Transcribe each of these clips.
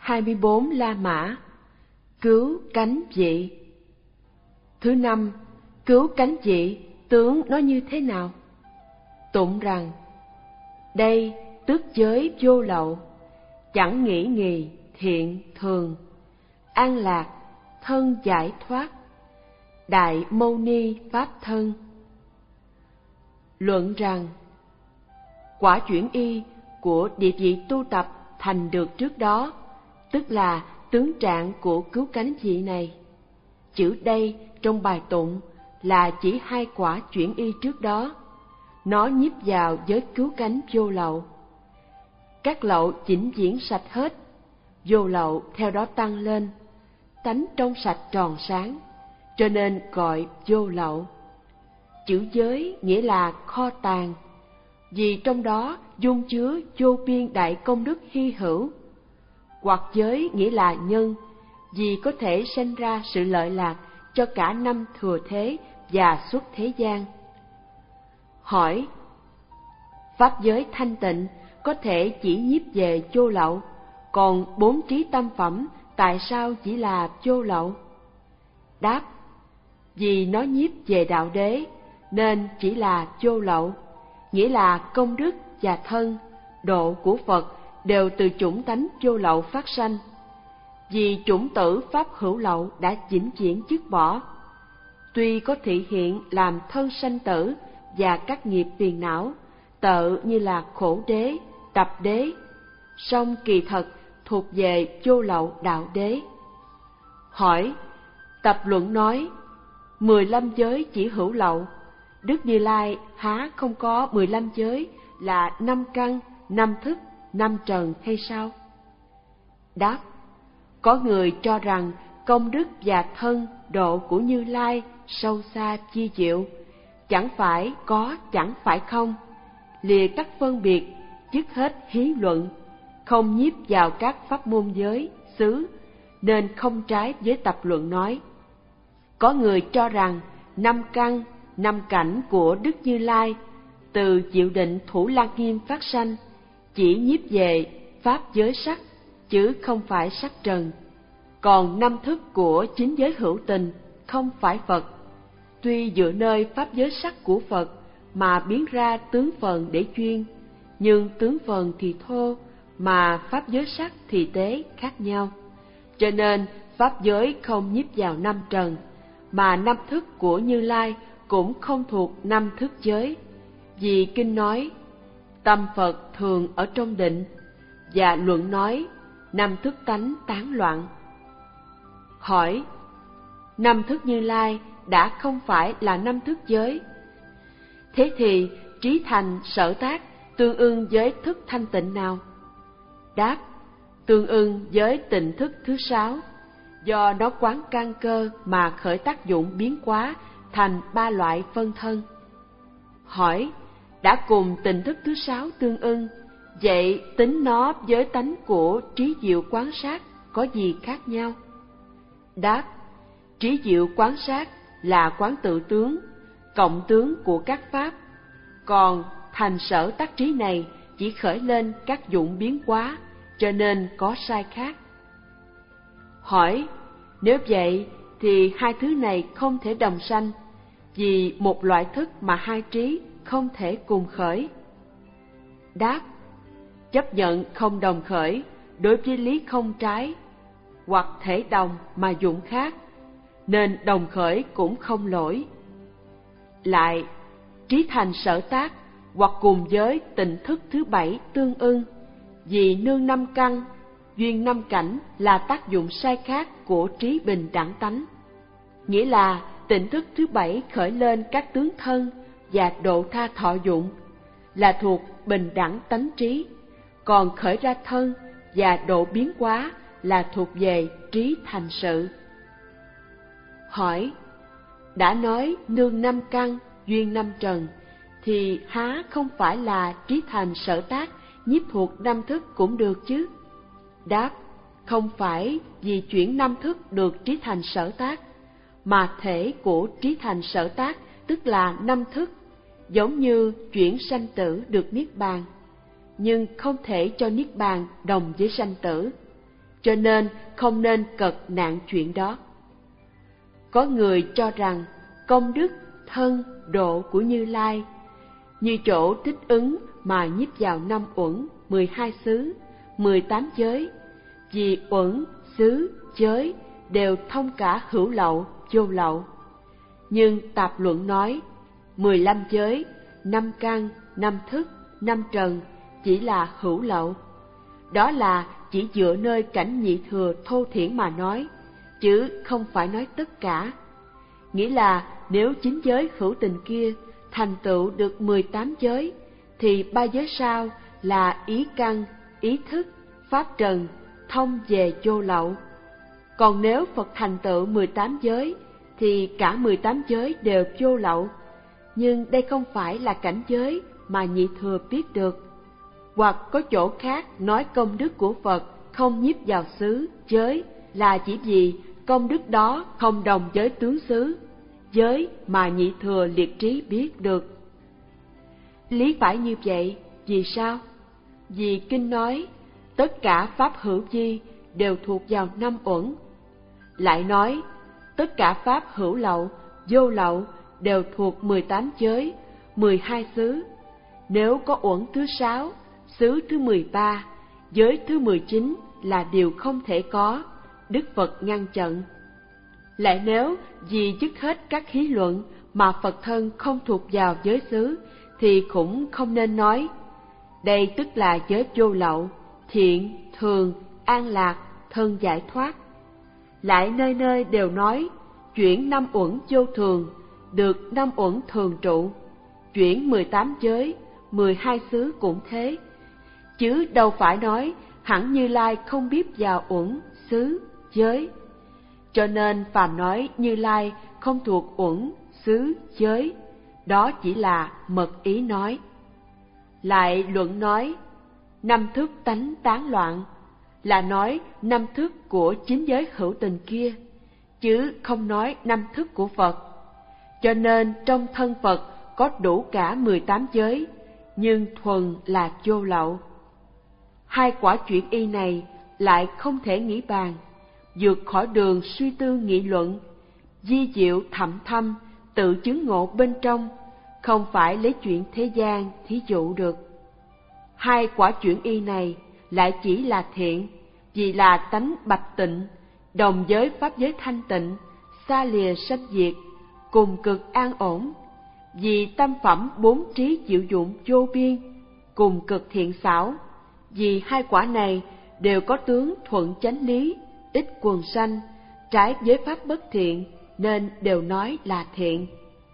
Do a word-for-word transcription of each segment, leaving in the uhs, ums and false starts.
hai mươi bốn La Mã, cứu cánh dị. Thứ năm, cứu cánh dị, tướng nó như thế nào? Tụng rằng: đây tước giới vô lậu, chẳng nghĩ nghi thiện thường, an lạc thân giải thoát, đại mâu ni pháp thân. Luận rằng quả chuyển y của địa vị tu tập thành được trước đó, tức là tướng trạng của cứu cánh dị này. Chữ đây trong bài tụng là chỉ hai quả chuyển y trước đó, nó nhiếp vào giới cứu cánh vô lậu. Các lậu vĩnh viễn sạch hết, vô lậu theo đó tăng lên, tánh trong sạch tròn sáng, cho nên gọi vô lậu. Chữ giới nghĩa là kho tàng, vì trong đó dung chứa vô biên đại công đức hy hữu. Hoặc giới nghĩa là nhân, vì có thể sanh ra sự lợi lạc cho cả năm thừa thế và xuất thế gian. Hỏi: pháp giới thanh tịnh có thể chỉ nhiếp về vô lậu, còn bốn trí tâm phẩm tại sao chỉ là vô lậu? Đáp: vì nó nhiếp về đạo đế nên chỉ là vô lậu, nghĩa là công đức và thân, độ của Phật đều từ chủng tánh vô lậu phát sanh. Vì chủng tử pháp hữu lậu đã vĩnh viễn dứt bỏ, tuy có thị hiện làm thân sanh tử và các nghiệp phiền não, tợ như là khổ đế, tập đế, song kỳ thật thuộc về vô lậu đạo đế. Hỏi: tập luận nói mười lăm giới chỉ hữu lậu, Đức Như Lai há không có mười lăm giới là năm căn, năm thức, năm trần hay sao? Đáp: có người cho rằng công đức và thân độ của Như Lai sâu xa chi diệu, chẳng phải có chẳng phải không, lìa các phân biệt, dứt hết hí luận, không nhiếp vào các pháp môn giới, xứ, nên không trái với tập luận nói. Có người cho rằng năm căn, năm cảnh của Đức Như Lai từ diệu định Thủ Lăng Nghiêm phát sanh, chỉ nhiếp về pháp giới sắc, chứ không phải sắc trần. Còn năm thức của chính giới hữu tình không phải Phật, tuy dựa nơi pháp giới sắc của Phật mà biến ra tướng phần để chuyên, nhưng tướng phần thì thô, mà pháp giới sắc thì tế khác nhau. Cho nên pháp giới không nhiếp vào năm trần, mà năm thức của Như Lai cũng không thuộc năm thức giới. Vì kinh nói tâm Phật thường ở trong định, và luận nói năm thức tánh tán loạn. Hỏi: năm thức Như Lai đã không phải là năm thức giới, thế thì trí thành sở tác tương ưng với thức thanh tịnh nào? Đáp: tương ưng với tịnh thức thứ sáu, do nó quán căn cơ mà khởi tác dụng biến hóa thành ba loại phân thân. Hỏi: đã cùng tịnh thức thứ sáu tương ưng, vậy tính nó với tánh của trí diệu quán sát có gì khác nhau? Đáp: trí diệu quán sát là quán tự tướng, cộng tướng của các pháp, còn thành sở tác trí này chỉ khởi lên các dụng biến hóa, cho nên có sai khác. Hỏi: nếu vậy thì hai thứ này không thể đồng sanh, vì một loại thức mà hai trí không thể cùng khởi. Đáp: chấp nhận không đồng khởi đối với lý không trái, hoặc thể đồng mà dụng khác, nên đồng khởi cũng không lỗi. Lại, trí thành sở tác hoặc cùng với tịnh thức thứ bảy tương ưng, vì nương năm căn, duyên năm cảnh là tác dụng sai khác của trí bình đẳng tánh. Nghĩa là tịnh thức thứ bảy khởi lên các tướng thân và độ tha thọ dụng là thuộc bình đẳng tánh trí, còn khởi ra thân và độ biến hóa là thuộc về trí thành sự. Hỏi: đã nói nương năm căn, duyên năm trần, thì há không phải là trí thành sở tác nhiếp thuộc năm thức cũng được chứ? Đáp: không phải vì chuyển năm thức được trí thành sở tác, mà thể của trí thành sở tác tức là năm thức, giống như chuyển sanh tử được niết bàn, nhưng không thể cho niết bàn đồng với sanh tử. cho nên không nên cật nạn chuyện đó. Có người cho rằng công đức, thân, độ của Như Lai như chỗ thích ứng mà nhiếp vào năm uẩn, mười hai xứ, mười tám giới, vì uẩn, xứ, giới đều thông cả hữu lậu, vô lậu. Nhưng Tạp Luận nói, mười lăm giới, năm căn, năm thức, năm trần chỉ là hữu lậu. Đó là chỉ dựa nơi cảnh nhị thừa thô thiển mà nói, chứ không phải nói tất cả. Nghĩa là nếu chín giới hữu tình kia thành tựu được mười tám giới, thì ba giới sau là ý căn, ý thức, pháp trần, thông về vô lậu. Còn nếu Phật thành tựu mười tám giới, thì cả mười tám giới đều vô lậu. Nhưng đây không phải là cảnh giới mà nhị thừa biết được. Hoặc có chỗ khác nói công đức của Phật không nhiếp vào xứ, giới, là chỉ vì công đức đó không đồng với tướng xứ, giới mà nhị thừa liệt trí biết được. Lý phải như vậy, vì sao? Vì Kinh nói, tất cả pháp hữu vi đều thuộc vào năm uẩn. Lại nói, tất cả pháp hữu lậu, vô lậu đều thuộc mười tám giới, mười hai xứ. Nếu có uẩn thứ sáu, xứ thứ mười ba, giới thứ mười chín là điều không thể có, Đức Phật ngăn chặn. Lại nếu vì dứt hết các hí luận mà Phật thân không thuộc vào giới xứ, thì cũng không nên nói. Đây tức là giới vô lậu, thiện, thường, an lạc, thân giải thoát. Lại nơi nơi đều nói, chuyển năm uẩn vô thường, được năm uẩn thường trụ. Chuyển mười tám giới, mười hai xứ cũng thế. Chứ đâu phải nói, hẳn Như Lai không biết vào uẩn, xứ, giới. Cho nên phàm nói Như Lai không thuộc uẩn, xứ, giới, đó chỉ là mật ý nói. Lại luận nói, năm thức tánh tán loạn, là nói năm thức của chín giới hữu tình kia, chứ không nói năm thức của Phật. Cho nên trong thân Phật có đủ cả mười tám giới, nhưng thuần là vô lậu. Hai quả chuyển y này lại không thể nghĩ bàn, vượt khỏi đường suy tư nghị luận, di diệu thậm thâm, tự chứng ngộ bên trong, không phải lấy chuyện thế gian thí dụ được. Hai quả chuyển y này lại chỉ là thiện, vì là tánh bạch tịnh, đồng với pháp giới thanh tịnh, xa lìa sanh diệt, cùng cực an ổn. Vì tâm phẩm bốn trí diệu dụng vô biên, cùng cực thiện xảo. Vì hai quả này đều có tướng thuận chánh lý, ít quần sanh, trái với pháp bất thiện, nên đều nói là thiện.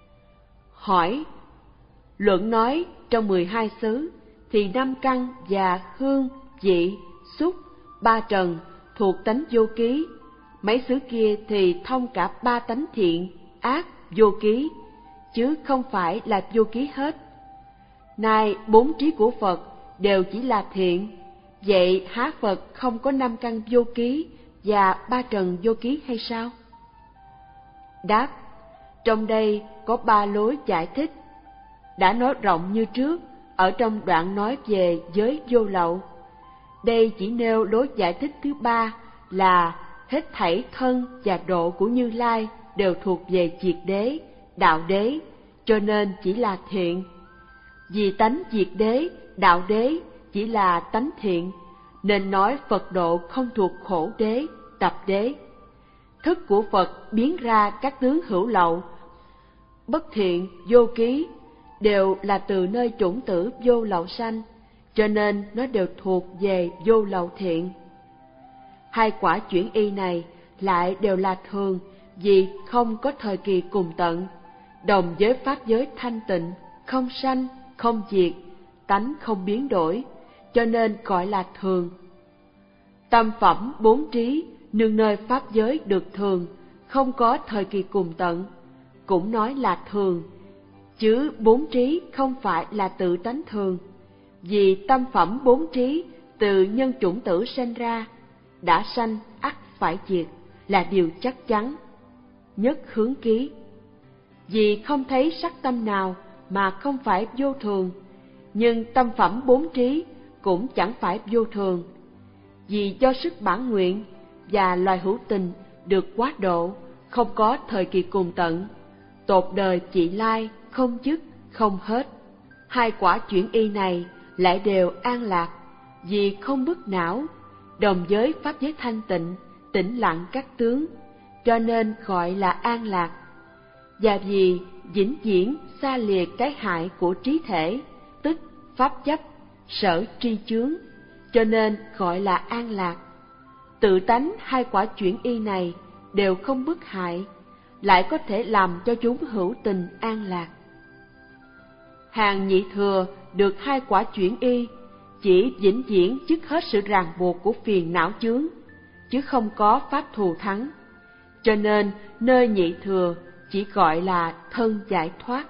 Hỏi, luận nói trong mười hai xứ thì năm căn và hương, vị, xúc, ba trần thuộc tánh vô ký. Mấy xứ kia thì thông cả ba tánh thiện, ác, vô ký, chứ không phải là vô ký hết. Nay bốn trí của Phật đều chỉ là thiện, vậy há Phật không có năm căn vô ký và ba trần vô ký hay sao? Đáp, trong đây có ba lối giải thích. Đã nói rộng như trước ở trong đoạn nói về giới vô lậu. Đây chỉ nêu lối giải thích thứ ba là hết thảy thân và độ của Như Lai đều thuộc về diệt đế, đạo đế, cho nên chỉ là thiện. Vì tánh diệt đế, đạo đế chỉ là tánh thiện, nên nói Phật độ không thuộc khổ đế, tập đế. Thức của Phật biến ra các tướng hữu lậu, bất thiện, vô ký, đều là từ nơi chủng tử vô lậu sanh, cho nên nó đều thuộc về vô lậu thiện. Hai quả chuyển y này lại đều là thường, vì không có thời kỳ cùng tận, đồng với pháp giới thanh tịnh, không sanh, không diệt, tánh không biến đổi, cho nên gọi là thường. Tâm phẩm bốn trí nương nơi pháp giới được thường, không có thời kỳ cùng tận, cũng nói là thường, chứ bốn trí không phải là tự tánh thường, vì tâm phẩm bốn trí từ nhân chủng tử sanh ra, đã sanh ắt phải diệt, là điều chắc chắn. Nhất hướng ký, vì không thấy sắc tâm nào mà không phải vô thường, nhưng tâm phẩm bốn trí cũng chẳng phải vô thường. vì do sức bản nguyện và loài hữu tình được quá độ, không có thời kỳ cùng tận, tột đời chỉ lai, không dứt, không hết. Hai quả chuyển y này lại đều an lạc, vì không bức não, đồng với pháp giới thanh tịnh, tĩnh lặng các tướng, cho nên gọi là an lạc. Và vì vĩnh viễn xa lìa cái hại của trí thể, tức pháp chấp, sở tri chướng, cho nên gọi là an lạc. Tự tánh hai quả chuyển y này đều không bức hại, lại có thể làm cho chúng hữu tình an lạc. Hàng nhị thừa được hai quả chuyển y chỉ vĩnh viễn dứt hết sự ràng buộc của phiền não chướng, chứ không có pháp thù thắng, cho nên nơi nhị thừa chỉ gọi là thân giải thoát.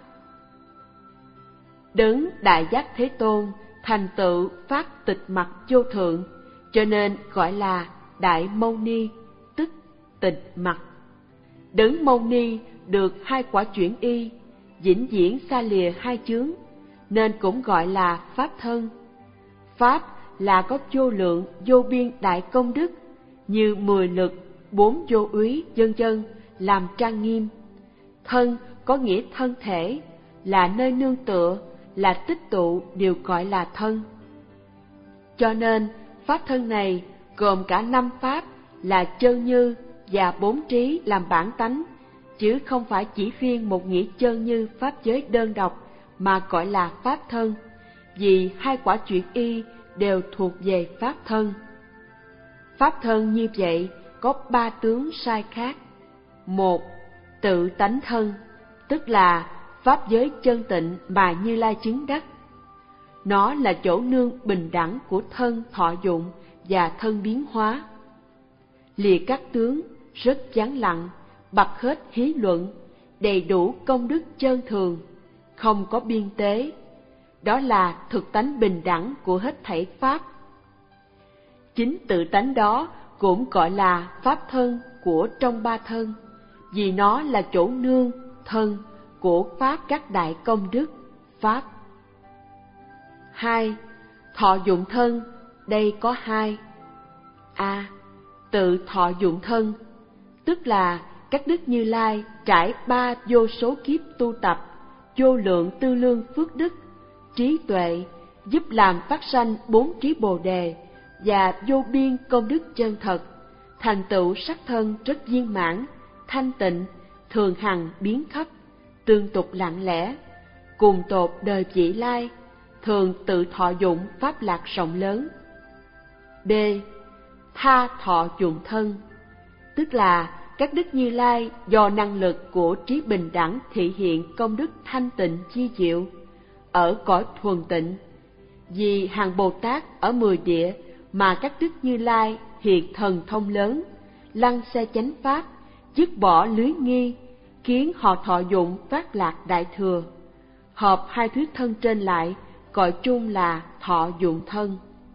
Đấng Đại Giác Thế Tôn thành tựu phát tịch mặc vô thượng, cho nên gọi là Đại Mâu Ni, tức tịch mặc. Đấng Mâu Ni được hai quả chuyển y, vĩnh viễn xa lìa hai chướng, nên cũng gọi là pháp thân. Pháp là có vô lượng vô biên đại công đức, như mười lực, bốn vô úy, vân vân, làm trang nghiêm. Thân có nghĩa thân thể, là nơi nương tựa, là tích tụ, đều gọi là thân. Cho nên pháp thân này gồm cả năm pháp là chân như và bốn trí làm bản tánh, chứ không phải chỉ riêng một nghĩa chân như pháp giới đơn độc mà gọi là pháp thân, vì hai quả chuyển y đều thuộc về pháp thân. Pháp thân như vậy có ba tướng sai khác. Một, tự tánh thân, tức là pháp giới chân tịnh mà Như Lai chứng đắc. Nó là chỗ nương bình đẳng của thân thọ dụng và thân biến hóa. Lìa các tướng, rất vắng lặng, bật hết hí luận, đầy đủ công đức chân thường, không có biên tế. Đó là thực tánh bình đẳng của hết thảy pháp. Chính tự tánh đó cũng gọi là pháp thân của trong ba thân, vì nó là chỗ nương thân của pháp các đại công đức pháp. Hai, thọ dụng thân, đây có hai. A. Tự thọ dụng thân, tức là các đức Như Lai trải ba vô số kiếp tu tập, vô lượng tư lương phước đức, trí tuệ, giúp làm phát sanh bốn trí bồ đề và vô biên công đức chân thật, thành tựu sắc thân rất viên mãn, thanh tịnh, thường hằng biến khắp, tương tục lặng lẽ, cùng tột đời vị lai, thường tự thọ dụng pháp lạc rộng lớn. B. Tha thọ dụng thân, tức là các đức Như Lai do năng lực của trí bình đẳng thị hiện công đức thanh tịnh chi diệu ở cõi thuần tịnh. Vì hàng Bồ Tát ở mười địa mà các đức Như Lai hiện thần thông lớn, lăng xe chánh pháp, dứt bỏ lưới nghi, khiến họ thọ dụng phát lạc đại thừa. Hợp hai thuyết thân trên lại, gọi chung là thọ dụng thân.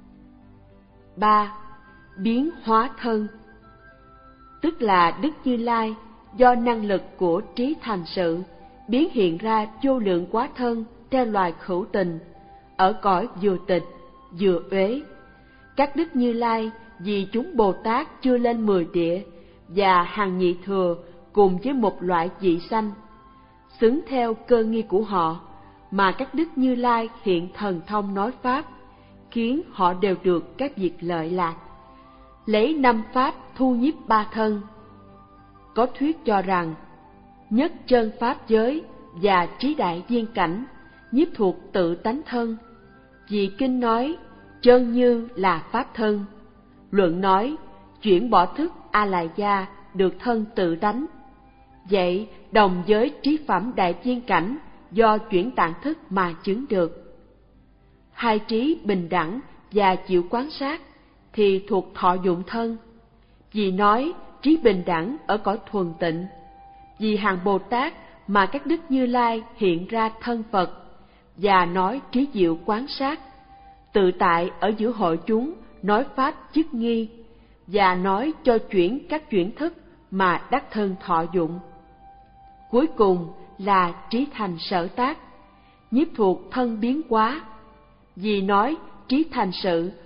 Ba. Biến hóa thân, tức là đức Như Lai do năng lực của trí thành sự biến hiện ra vô lượng quá thân theo loài hữu tình ở cõi vừa tịch vừa uế. Các đức Như Lai vì chúng Bồ Tát chưa lên mười địa và hàng nhị thừa cùng với một loại vị sanh, xứng theo cơ nghi của họ mà các đức Như Lai hiện thần thông nói pháp, khiến họ đều được các việc lợi lạc, lấy năm pháp thu nhiếp ba thân. Có thuyết cho rằng nhất chân pháp giới và trí đại viên cảnh nhiếp thuộc tự tánh thân, vì kinh nói chân như là pháp thân, luận nói chuyển bỏ thức a la gia được thân tự tánh. Vậy đồng với trí phẩm đại viên cảnh do chuyển tạng thức mà chứng được. Hai trí bình đẳng và chịu quán sát thì thuộc thọ dụng thân, vì nói trí bình đẳng ở cõi thuần tịnh. Vì hàng Bồ Tát mà các đức Như Lai hiện ra thân Phật, và nói trí diệu quán sát, tự tại ở giữa hội chúng nói pháp chức nghi, và nói cho chuyển các chuyển thức mà đắc thân thọ dụng. Cuối cùng là trí thành sở tác, nhiếp thuộc thân biến hóa, vì nói trí thành sự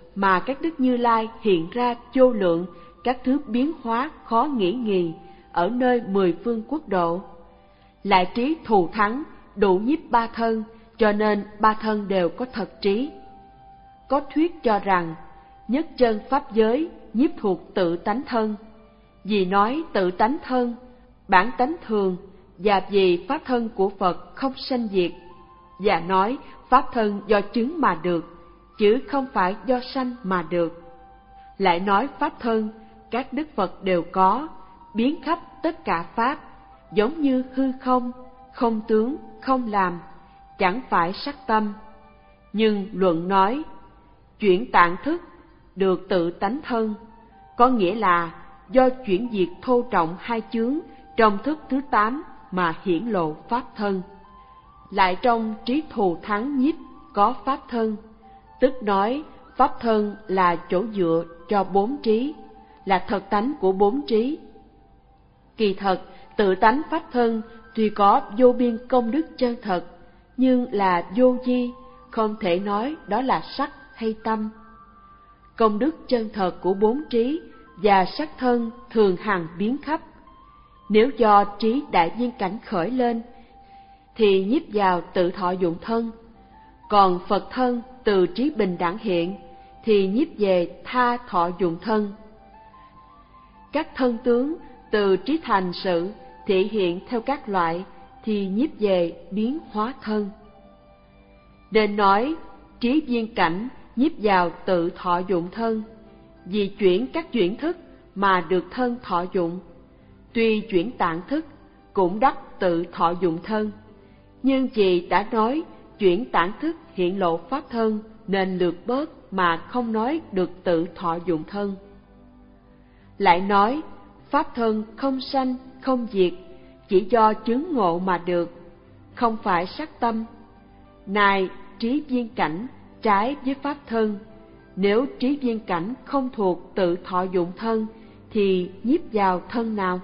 mà các đức Như Lai hiện ra vô lượng các thứ biến hóa khó nghĩ nghì ở nơi mười phương quốc độ. Lại trí thù thắng, đủ nhiếp ba thân, cho nên ba thân đều có thật trí. Có thuyết cho rằng, nhất chân pháp giới nhiếp thuộc tự tánh thân. Vì nói tự tánh thân, bản tánh thường, và vì pháp thân của Phật không sanh diệt, và nói pháp thân do chứng mà được, chứ không phải do sanh mà được. Lại nói pháp thân, các đức Phật đều có, biến khắp tất cả pháp, giống như hư không, không tướng, không làm, chẳng phải sắc tâm. Nhưng luận nói, chuyển tạng thức được tự tánh thân, có nghĩa là do chuyển diệt thô trọng hai chướng trong thức thứ tám mà hiển lộ pháp thân. Lại trong trí thù thắng nhiếp có pháp thân, tức nói pháp thân là chỗ dựa cho bốn trí, là thật tánh của bốn trí. Kỳ thật, tự tánh pháp thân tuy có vô biên công đức chân thật, nhưng là vô vi, không thể nói đó là sắc hay tâm. Công đức chân thật của bốn trí và sắc thân thường hằng biến khắp. Nếu do trí đại viên cảnh khởi lên, thì nhiếp vào tự thọ dụng thân. Còn Phật thân từ trí bình đẳng hiện, thì nhiếp về tha thọ dụng thân. Các thân tướng từ trí thành sự thể hiện theo các loại, thì nhiếp về biến hóa thân. Nên nói trí viên cảnh nhiếp vào tự thọ dụng thân, vì chuyển các chuyển thức mà được thân thọ dụng. Tuy chuyển tạng thức cũng đắc tự thọ dụng thân, nhưng vì đã nói chuyển tạng thức hiện lộ pháp thân, nên lược bớt mà không nói được tự thọ dụng thân. Lại nói pháp thân không sanh không diệt, chỉ do chứng ngộ mà được, không phải sắc tâm. Này trí viên cảnh trái với pháp thân, nếu trí viên cảnh không thuộc tự thọ dụng thân, thì nhiếp vào thân nào?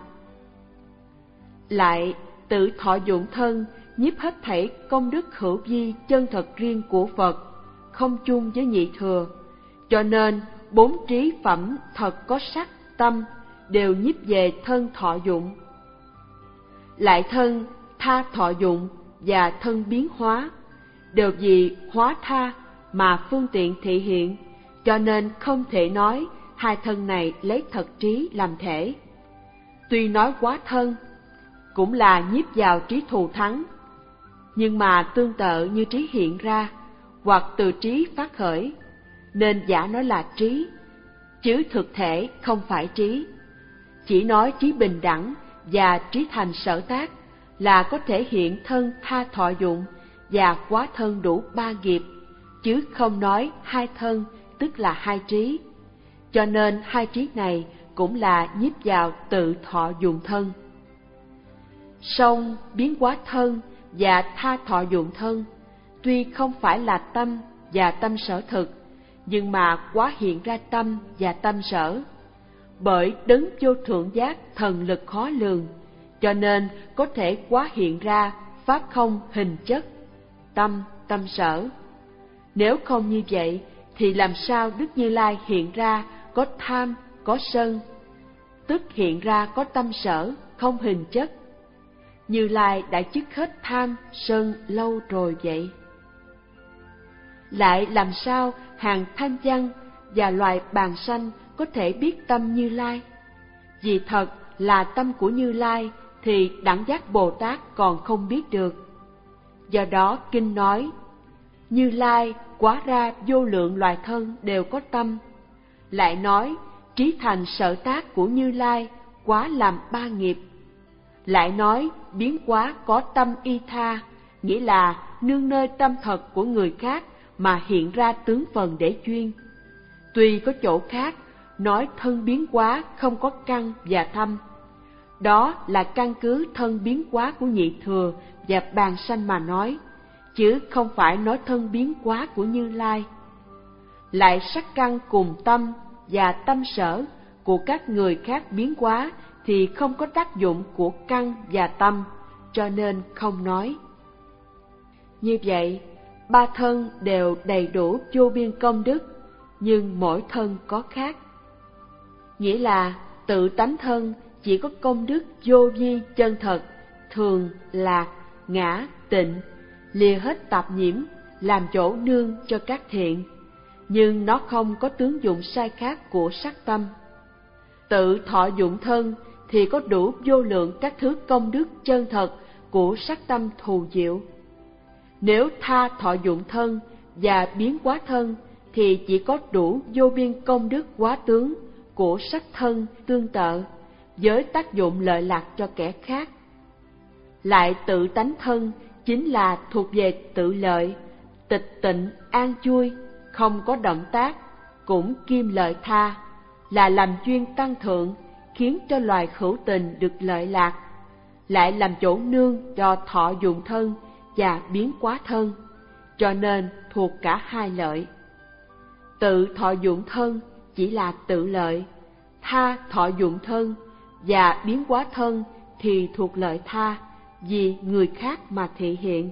Lại tự thọ dụng thân nhiếp hết thảy công đức hữu vi chân thật riêng của Phật, không chung với nhị thừa, cho nên bốn trí phẩm thật có sắc, tâm đều nhiếp về thân thọ dụng. Lại thân tha thọ dụng và thân biến hóa đều vì hóa tha mà phương tiện thị hiện, cho nên không thể nói hai thân này lấy thật trí làm thể. Tuy nói quá thân cũng là nhiếp vào trí thù thắng, nhưng mà tương tự như trí hiện ra hoặc từ trí phát khởi, nên giả nói là trí, chứ thực thể không phải trí. Chỉ nói trí bình đẳng và trí thành sở tác là có thể hiện thân tha thọ dụng và quá thân đủ ba nghiệp, chứ không nói hai thân tức là hai trí. Cho nên hai trí này cũng là nhiếp vào tự thọ dụng thân. Song biến hóa thân và tha thọ dụng thân tuy không phải là tâm và tâm sở thực, nhưng mà quá hiện ra tâm và tâm sở. Bởi đấng vô thượng giác thần lực khó lường, cho nên có thể quá hiện ra pháp không hình chất, tâm, tâm sở. Nếu không như vậy, thì làm sao Đức Như Lai hiện ra có tham, có sân, tức hiện ra có tâm sở, không hình chất? Như Lai đã dứt hết tham, sân lâu rồi vậy. Lại làm sao hàng thanh văn và loài bàng sanh có thể biết tâm Như Lai? Vì thật là tâm của Như Lai thì đẳng giác Bồ Tát còn không biết được. Do đó kinh nói, Như Lai quá ra vô lượng loài thân đều có tâm. Lại nói trí thành sở tác của Như Lai quá làm ba nghiệp. Lại nói biến hóa có tâm y tha, nghĩa là nương nơi tâm thật của người khác mà hiện ra tướng phần để chuyên. Tuy có chỗ khác nói thân biến hóa không có căn và thâm, đó là căn cứ thân biến hóa của nhị thừa và bàng sanh mà nói, chứ không phải nói thân biến hóa của Như Lai. Lại sắc căn cùng tâm và tâm sở của các người khác biến hóa thì không có tác dụng của căn và tâm, cho nên không nói. Như vậy, ba thân đều đầy đủ vô biên công đức, nhưng mỗi thân có khác. Nghĩa là tự tánh thân chỉ có công đức vô vi chân thật, thường, lạc, ngã, tịnh, lìa hết tạp nhiễm, làm chỗ nương cho các thiện, nhưng nó không có tướng dụng sai khác của sắc tâm. Tự thọ dụng thân thì có đủ vô lượng các thứ công đức chân thật của sắc tâm thù diệu. Nếu tha thọ dụng thân và biến hóa thân thì chỉ có đủ vô biên công đức hóa tướng của sắc thân tương tự, với tác dụng lợi lạc cho kẻ khác. Lại tự tánh thân chính là thuộc về tự lợi, tịch tịnh an vui, không có động tác, cũng kim lợi tha, là làm duyên tăng thượng, khiến cho loài hữu tình được lợi lạc, lại làm chỗ nương cho thọ dụng thân và biến hóa thân, cho nên thuộc cả hai lợi. Tự thọ dụng thân chỉ là tự lợi, tha thọ dụng thân và biến hóa thân thì thuộc lợi tha, vì người khác mà thị hiện.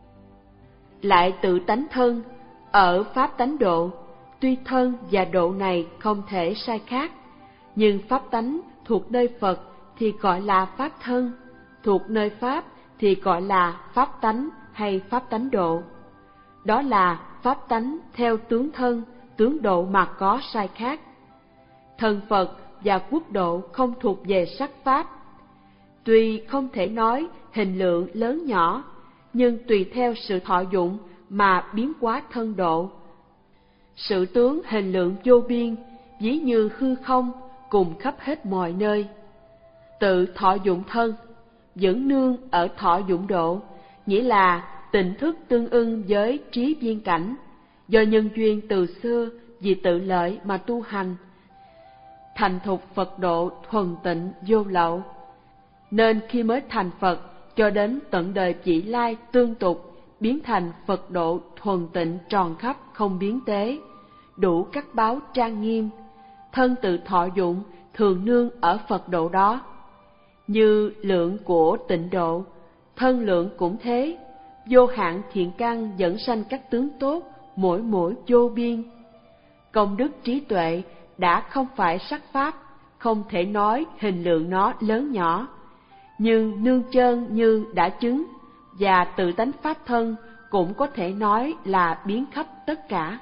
Lại tự tánh thân, ở pháp tánh độ, tuy thân và độ này không thể sai khác, nhưng pháp tánh thuộc nơi Phật thì gọi là pháp thân, thuộc nơi Pháp thì gọi là pháp tánh hay pháp tánh độ. Đó là pháp tánh theo tướng thân, tướng độ mà có sai khác. Thân Phật và quốc độ không thuộc về sắc pháp. Tuy không thể nói hình lượng lớn nhỏ, nhưng tùy theo sự thọ dụng mà biến hóa thân độ. Sự tướng hình lượng vô biên, ví như hư không, cùng khắp hết mọi nơi. Tự thọ dụng thân, vẫn nương ở thọ dụng độ, nghĩa là tỉnh thức tương ưng với trí viên cảnh, do nhân duyên từ xưa vì tự lợi mà tu hành, thành thục Phật độ thuần tịnh vô lậu. Nên khi mới thành Phật cho đến tận đời vị lai tương tục, biến thành Phật độ thuần tịnh tròn khắp không biến tế, đủ các báo trang nghiêm, thân tự thọ dụng thường nương ở Phật độ đó. Như lượng của tịnh độ, thân lượng cũng thế, vô hạn thiện căn dẫn sanh các tướng tốt, mỗi mỗi vô biên. Công đức trí tuệ đã không phải sắc pháp, không thể nói hình lượng nó lớn nhỏ, nhưng nương chân như đã chứng, và tự tánh pháp thân cũng có thể nói là biến khắp tất cả.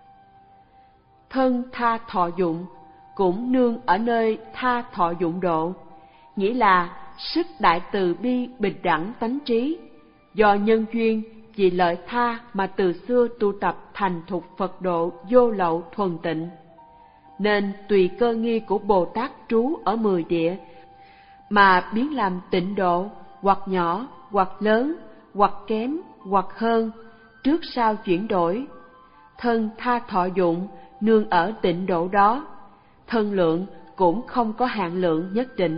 Thân tha thọ dụng cũng nương ở nơi tha thọ dụng độ, nghĩa là sức đại từ bi bình đẳng tánh trí, do nhân duyên vì lợi tha mà từ xưa tu tập thành thục Phật độ vô lậu thuần tịnh. Nên tùy cơ nghi của Bồ Tát trú ở mười địa mà biến làm tịnh độ, hoặc nhỏ, hoặc lớn, hoặc kém, hoặc hơn, trước sau chuyển đổi. Thân tha thọ dụng nương ở tịnh độ đó, thân lượng cũng không có hạn lượng nhất định.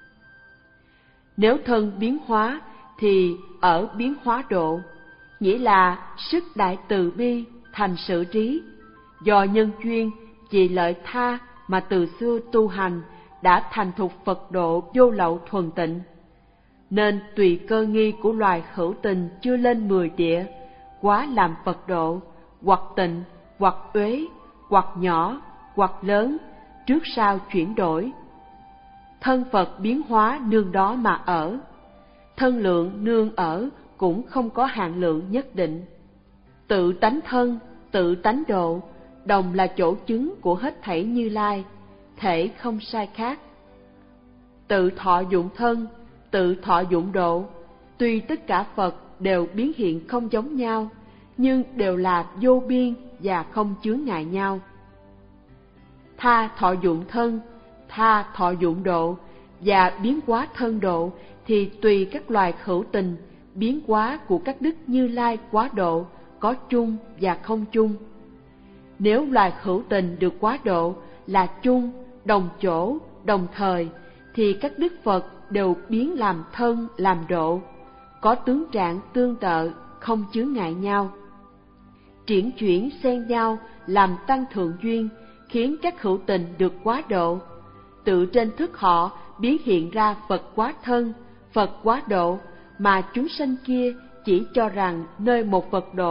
Nếu thân biến hóa thì ở biến hóa độ, nghĩa là sức đại từ bi thành sự trí, do nhân duyên vì lợi tha mà từ xưa tu hành đã thành thục Phật độ vô lậu thuần tịnh. Nên tùy cơ nghi của loài hữu tình chưa lên mười địa, quá làm Phật độ, hoặc tịnh, hoặc uế, hoặc nhỏ, hoặc lớn, trước sau chuyển đổi. Thân Phật biến hóa nương đó mà ở, thân lượng nương ở cũng không có hạn lượng nhất định. Tự tánh thân, tự tánh độ, đồng là chỗ chứng của hết thảy Như Lai, thể không sai khác. Tự thọ dụng thân, tự thọ dụng độ, tuy tất cả Phật đều biến hiện không giống nhau, nhưng đều là vô biên và không chướng ngại nhau. Tha thọ dụng thân, tha thọ dụng độ và biến hóa thân độ thì tùy các loài hữu tình, biến hóa của các đức Như Lai quá độ có chung và không chung. Nếu loài hữu tình được quá độ là chung, đồng chỗ, đồng thời, thì các đức Phật đều biến làm thân, làm độ, có tướng trạng tương tự, không chướng ngại nhau. Triển chuyển xen nhau làm tăng thượng duyên, khiến các hữu tình được quá độ. Tự trên thức họ biến hiện ra Phật quá thân, Phật quá độ, mà chúng sanh kia chỉ cho rằng nơi một Phật độ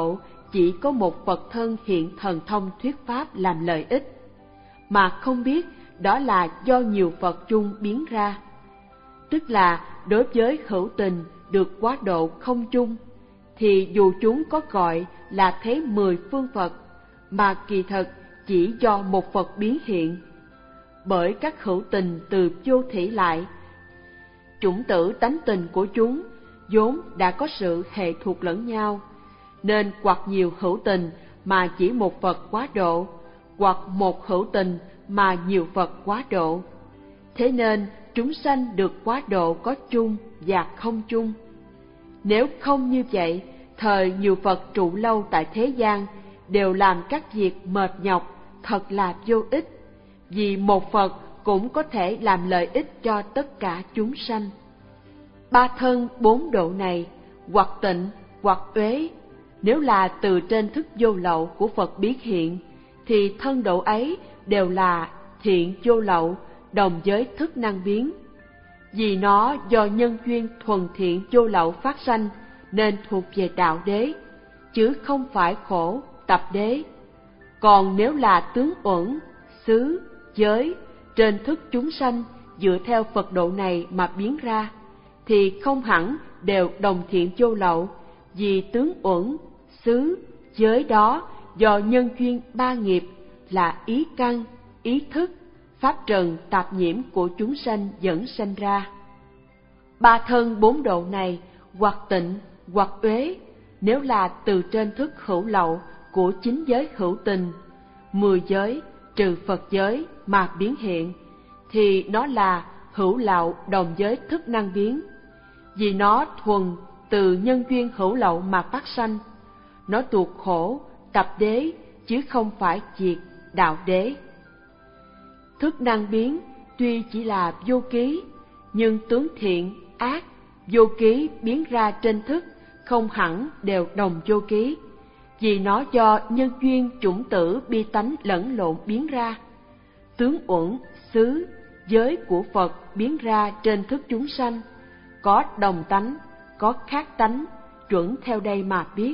chỉ có một Phật thân hiện thần thông thuyết pháp làm lợi ích, mà không biết đó là do nhiều Phật chung biến ra. Tức là đối với hữu tình được quá độ không chung, thì dù chúng có gọi là thế mười phương Phật, mà kỳ thật chỉ do một Phật biến hiện. Bởi các hữu tình từ vô thỉ lại, chủng tử tánh tình của chúng vốn đã có sự hệ thuộc lẫn nhau, nên hoặc nhiều hữu tình mà chỉ một Phật quá độ, hoặc một hữu tình mà nhiều Phật quá độ. Thế nên chúng sanh được quá độ có chung và không chung. Nếu không như vậy, thời nhiều Phật trụ lâu tại thế gian đều làm các việc mệt nhọc, thật là vô ích, vì một Phật cũng có thể làm lợi ích cho tất cả chúng sanh. Ba thân bốn độ này, hoặc tịnh hoặc uế, nếu là từ trên thức vô lậu của Phật biến hiện, thì thân độ ấy đều là thiện vô lậu, đồng với thức năng biến. Vì nó do nhân duyên thuần thiện vô lậu phát sanh, nên thuộc về đạo đế, chứ không phải khổ tập đế. Còn nếu là tướng uẩn, xứ, giới, trên thức chúng sanh dựa theo Phật độ này mà biến ra, thì không hẳn đều đồng thiện vô lậu, vì tướng uẩn, xứ, giới đó do nhân duyên ba nghiệp là ý căn, ý thức, pháp trần tạp nhiễm của chúng sanh dẫn sanh ra. Ba thân bốn độ này, hoặc tịnh hoặc uế, nếu là từ trên thức hữu lậu của chính giới hữu tình, mười giới trừ Phật giới mà biến hiện, thì nó là hữu lậu đồng với thức năng biến. Vì nó thuần từ nhân duyên hữu lậu mà phát sanh, nó thuộc khổ tập đế, chứ không phải diệt đạo đế. Thức năng biến tuy chỉ là vô ký, nhưng tướng thiện, ác, vô ký biến ra trên thức không hẳn đều đồng vô ký, vì nó do nhân duyên chủng tử bi tánh lẫn lộn biến ra. Tướng uẩn, xứ, giới của Phật biến ra trên thức chúng sanh, có đồng tánh, có khác tánh, chuẩn theo đây mà biết.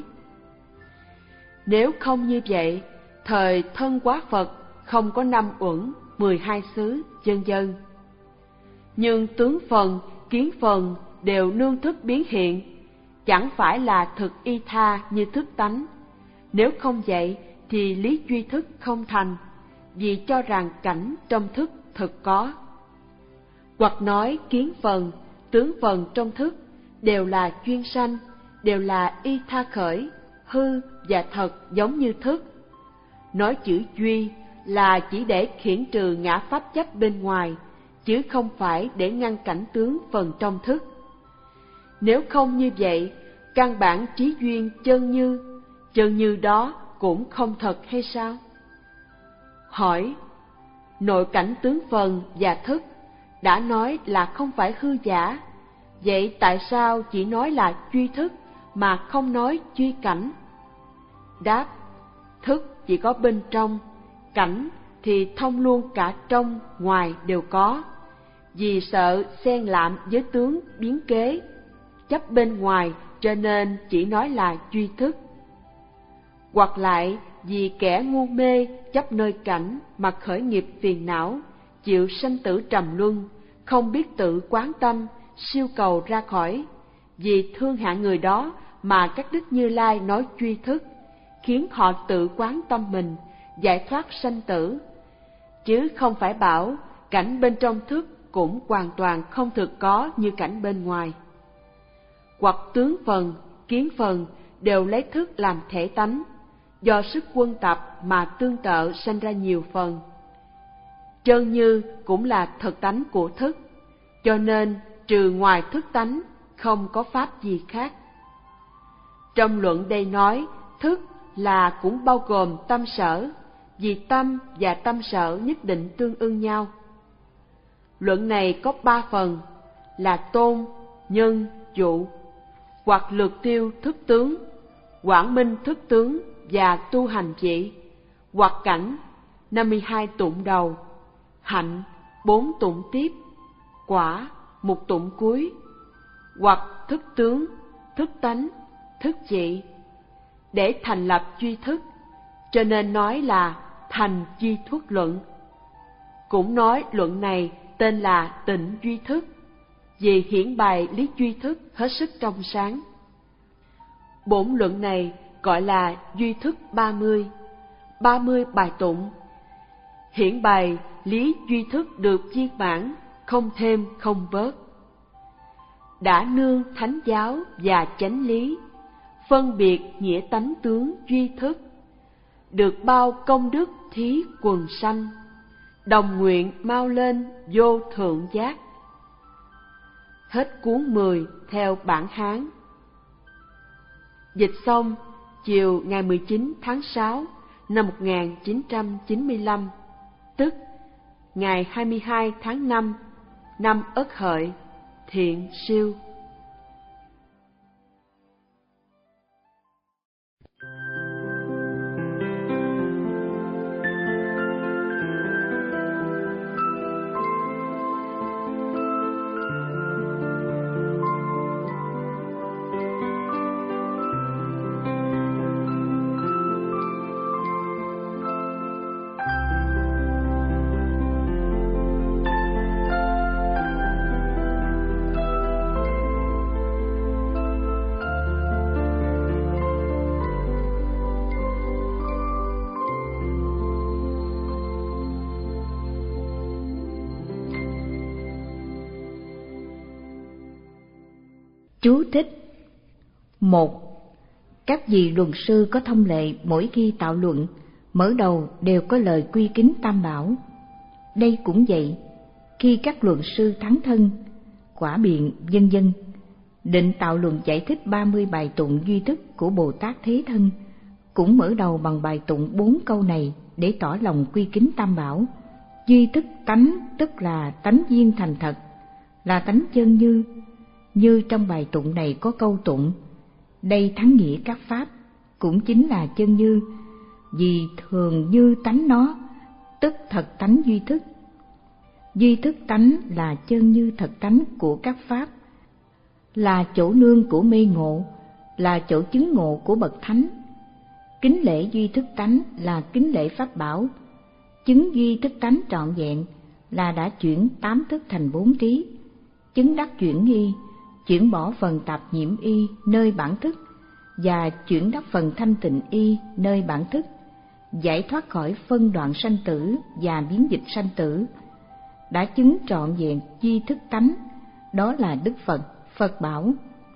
Nếu không như vậy, thời thân quá Phật không có năm uẩn, mười hai xứ, vân vân. Nhưng tướng phần, kiến phần đều nương thức biến hiện, chẳng phải là thực y tha như thức tánh. Nếu không vậy thì lý duy thức không thành, vì cho rằng cảnh trong thức thực có. Hoặc nói kiến phần, tướng phần trong thức đều là chuyên sanh, đều là y tha khởi, hư và thật giống như thức. Nói chữ duy là chỉ để khiển trừ ngã pháp chấp bên ngoài, chứ không phải để ngăn cảnh tướng phần trong thức. Nếu không như vậy, căn bản trí duyên chân như, chân như đó cũng không thật hay sao? Hỏi, nội cảnh tướng phần và thức đã nói là không phải hư giả, vậy tại sao chỉ nói là duy thức mà không nói duy cảnh? Đáp, thức chỉ có bên trong, cảnh thì thông luôn cả trong, ngoài đều có. Vì sợ xen lạm với tướng biến kế, chấp bên ngoài cho nên chỉ nói là duy thức. Hoặc lại vì kẻ ngu mê chấp nơi cảnh mà khởi nghiệp phiền não, chịu sanh tử trầm luân, không biết tự quán tâm, siêu cầu ra khỏi. Vì thương hại người đó mà các đức Như Lai nói duy thức, khiến họ tự quán tâm mình, giải thoát sanh tử. Chứ không phải bảo cảnh bên trong thức cũng hoàn toàn không thực có như cảnh bên ngoài. Hoặc tướng phần, kiến phần đều lấy thức làm thể tánh, do sức quân tập mà tương tự sanh ra nhiều phần. Chân như cũng là thật tánh của thức, cho nên trừ ngoài thức tánh không có pháp gì khác. Trong luận đây nói thức là cũng bao gồm tâm sở, vì tâm và tâm sở nhất định tương ưng nhau. Luận này có ba phần là tôn, nhân, dụ, hoặc lược tiêu thức tướng, quảng minh thức tướng và tu hành chỉ, hoặc cảnh, năm mươi hai tụng đầu, hạnh, bốn tụng tiếp, quả, một tụng cuối, hoặc thức tướng, thức tánh, thức chỉ. để thành lập duy thức, cho nên nói là thành duy thuất luận. Cũng nói luận này tên là tịnh duy thức, vì hiển bày lý duy thức hết sức trong sáng. Bổn luận này gọi là duy thức ba mươi, ba mươi bài tụng, hiển bày lý duy thức được viên mãn, không thêm không bớt. Đã nương thánh giáo và chánh lý, phân biệt nghĩa tánh tướng duy thức, được bao công đức thí quần sanh, đồng nguyện mau lên vô thượng giác. Hết cuốn mười theo bản Hán. Dịch xong chiều ngày mười chín tháng sáu năm một nghìn chín trăm chín mươi lăm, tức ngày hai mươi hai tháng năm năm Ất Hợi, Thiện Siêu. Chú thích. Một. Các vị luận sư có thông lệ mỗi khi tạo luận, mở đầu đều có lời quy kính Tam Bảo. Đây cũng vậy, khi các luận sư thắng thân, quả biện, vân vân, định tạo luận giải thích ba mươi bài tụng duy thức của Bồ Tát Thế Thân, cũng mở đầu bằng bài tụng bốn câu này để tỏ lòng quy kính Tam Bảo. Duy thức tánh tức là tánh viên thành thật, là tánh chân như. Như trong bài tụng này có câu tụng: đây thắng nghĩa các pháp, cũng chính là chân như, vì thường như tánh nó, tức thật tánh duy thức. Duy thức tánh là chân như thật tánh của các pháp, là chỗ nương của mê ngộ, là chỗ chứng ngộ của bậc thánh. Kính lễ duy thức tánh là kính lễ pháp bảo. Chứng duy thức tánh trọn vẹn là đã chuyển tám thức thành bốn trí. Chứng đắc chuyển nghi, chuyển bỏ phần tạp nhiễm y nơi bản thức, và chuyển đắc phần thanh tịnh y nơi bản thức, giải thoát khỏi phân đoạn sanh tử và biến dịch sanh tử. Đã chứng trọn vẹn duy thức tánh, đó là Đức Phật, Phật bảo.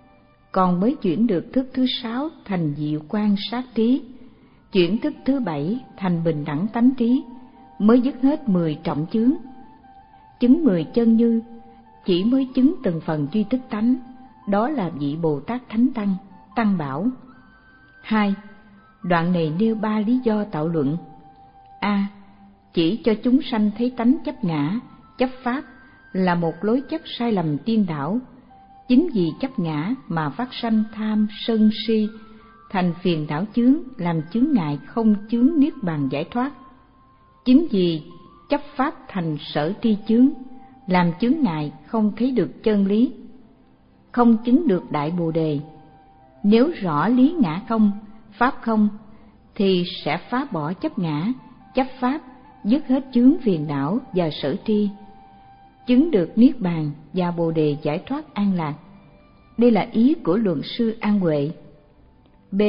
Còn mới chuyển được thức thứ sáu thành diệu quan sát trí, chuyển thức thứ bảy thành bình đẳng tánh trí, mới dứt hết mười trọng chướng. Chứng mười chân như chỉ mới chứng từng phần duy thức tánh, đó là vị Bồ Tát Thánh Tăng, Tăng bảo. Hai. Đoạn này nêu ba lý do tạo luận. A. Chỉ cho chúng sanh thấy tánh chấp ngã, chấp pháp là một lối chấp sai lầm điên đảo. Chính vì chấp ngã mà phát sanh tham sân si, thành phiền não chướng, làm chướng ngại không chướng niết bàn giải thoát. Chính vì chấp pháp thành sở tri chướng, làm chướng ngại không thấy được chân lý, không chứng được đại bồ đề. Nếu rõ lý ngã không, pháp không, thì sẽ phá bỏ chấp ngã, chấp pháp, dứt hết chướng phiền não và sở tri, chứng được niết bàn và bồ đề giải thoát an lạc. Đây là ý của luận sư An Huệ. B.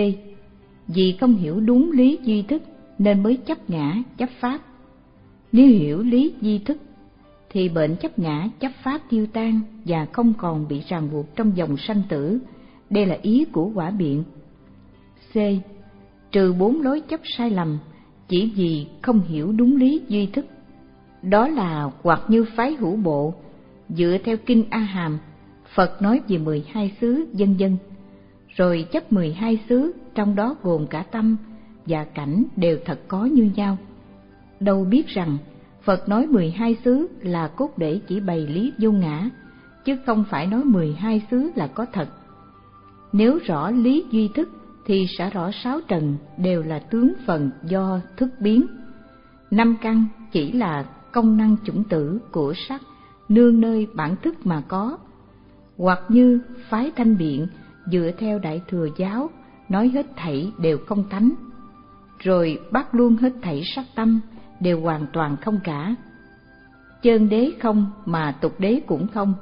Vì không hiểu đúng lý duy thức nên mới chấp ngã, chấp pháp. Nếu hiểu lý duy thức thì bệnh chấp ngã, chấp pháp tiêu tan và không còn bị ràng buộc trong dòng sanh tử. Đây là ý của quả biện. C. Trừ bốn lối chấp sai lầm chỉ vì không hiểu đúng lý duy thức. Đó là hoặc như phái hữu bộ, dựa theo kinh A Hàm, Phật nói về mười hai xứ vân vân, rồi chấp mười hai xứ, trong đó gồm cả tâm và cảnh đều thật có như nhau. Đâu biết rằng Phật nói mười hai xứ là cốt để chỉ bày lý vô ngã, chứ không phải nói mười hai xứ là có thật. Nếu rõ lý duy thức thì sẽ rõ sáu trần đều là tướng phần do thức biến. Năm căn chỉ là công năng chủng tử của sắc, nương nơi bản thức mà có. Hoặc như phái Thanh Biện dựa theo Đại Thừa giáo nói hết thảy đều không tánh, rồi bắt luôn hết thảy sắc tâm đều hoàn toàn không cả. Chân đế không mà tục đế cũng không.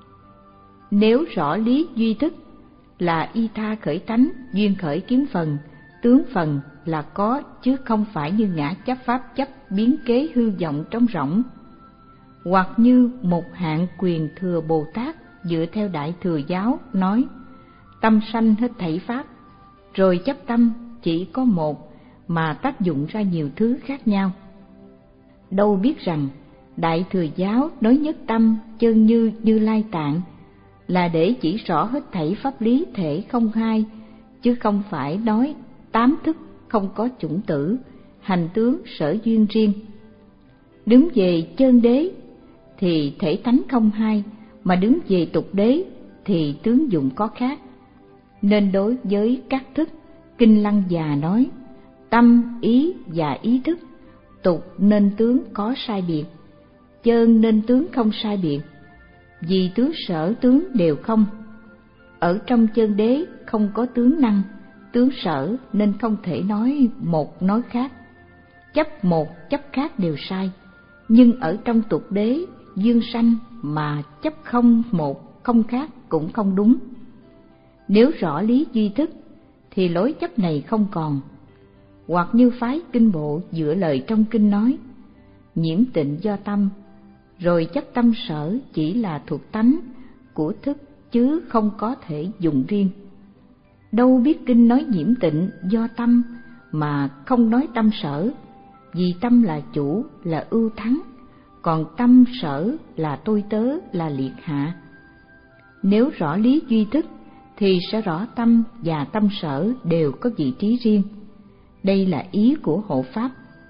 Nếu rõ lý duy thức là y tha khởi tánh, duyên khởi kiến phần, tướng phần là có, chứ không phải như ngã chấp pháp chấp biến kế hư vọng trống rỗng. Hoặc như một hạng quyền thừa Bồ Tát dựa theo Đại Thừa giáo nói tâm sanh hết thảy pháp, rồi chấp tâm chỉ có một mà tác dụng ra nhiều thứ khác nhau. Đâu biết rằng Đại Thừa giáo nói nhất tâm chân như Như Lai Tạng là để chỉ rõ hết thảy pháp lý thể không hai, chứ không phải nói tám thức không có chủng tử, hành tướng sở duyên riêng. Đứng về chân đế thì thể tánh không hai, mà đứng về tục đế thì tướng dụng có khác. Nên đối với các thức, Kinh Lăng Già nói tâm, ý và ý thức, tục nên tướng có sai biệt, chân nên tướng không sai biệt, vì tướng sở tướng đều không. Ở trong chân đế không có tướng năng, tướng sở, nên không thể nói một nói khác. Chấp một chấp khác đều sai, nhưng ở trong tục đế dương sanh mà chấp không một không khác cũng không đúng. Nếu rõ lý duy thức thì lối chấp này không còn. Hoặc như phái kinh bộ dựa lời trong kinh nói nhiễm tịnh do tâm, rồi chấp tâm sở chỉ là thuộc tánh của thức chứ không có thể dùng riêng. Đâu biết kinh nói nhiễm tịnh do tâm mà không nói tâm sở, vì tâm là chủ, là ưu thắng, còn tâm sở là tôi tớ, là liệt hạ. Nếu rõ lý duy thức thì sẽ rõ tâm và tâm sở đều có vị trí riêng. Đây là ý của hộ pháp.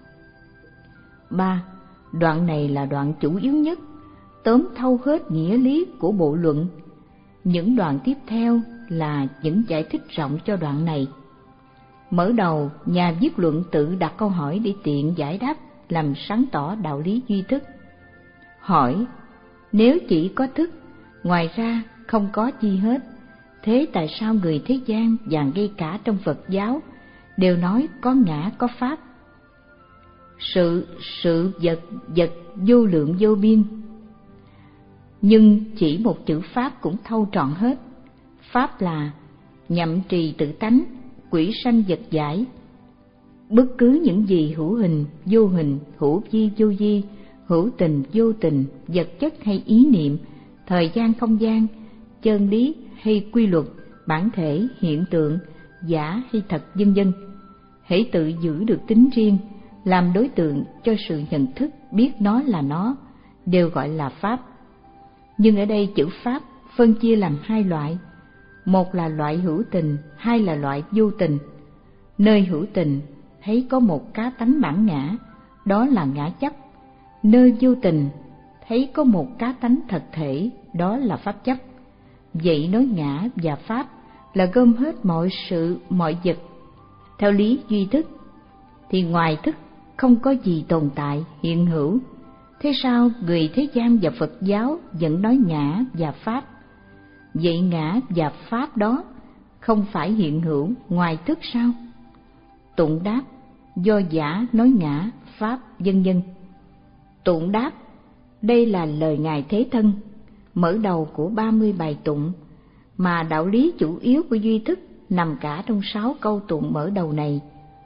ba. Đoạn này là đoạn chủ yếu nhất, tóm thâu hết nghĩa lý của bộ luận. Những đoạn tiếp theo là những giải thích rộng cho đoạn này. Mở đầu, nhà viết luận tự đặt câu hỏi để tiện giải đáp, làm sáng tỏ đạo lý duy thức. Hỏi: nếu chỉ có thức, ngoài ra không có chi hết, thế tại sao người thế gian và ngay cả trong Phật giáo đều nói có ngã có pháp? Sự sự vật vật vô lượng vô biên, nhưng chỉ một chữ pháp cũng thâu trọn hết. Pháp là nhậm trì tự tánh, quỷ sanh vật giải. Bất cứ những gì hữu hình, vô hình, hữu vi, vô vi, hữu tình, vô tình, vật chất hay ý niệm, thời gian, không gian, chân lý hay quy luật, bản thể, hiện tượng, giả hay thật, vân vân, hãy tự giữ được tính riêng, làm đối tượng cho sự nhận thức biết nó là nó, đều gọi là pháp. Nhưng ở đây chữ pháp phân chia làm hai loại, một là loại hữu tình, hai là loại vô tình. Nơi hữu tình thấy có một cá tánh bản ngã, đó là ngã chấp. Nơi vô tình thấy có một cá tánh thật thể, đó là pháp chấp. Vậy nói ngã và pháp là gom hết mọi sự, mọi vật. Theo lý duy thức thì ngoài thức không có gì tồn tại, hiện hữu. Thế sao người thế gian và Phật giáo vẫn nói ngã và pháp? Vậy ngã và pháp đó không phải hiện hữu ngoài thức sao? Tụng đáp: do giả nói ngã, pháp, vân vân. Tụng đáp: đây là lời Ngài Thế Thân, mở đầu của ba mươi bài tụng, mà đạo lý chủ yếu của duy thức nằm cả trong sáu câu tụng mở đầu này.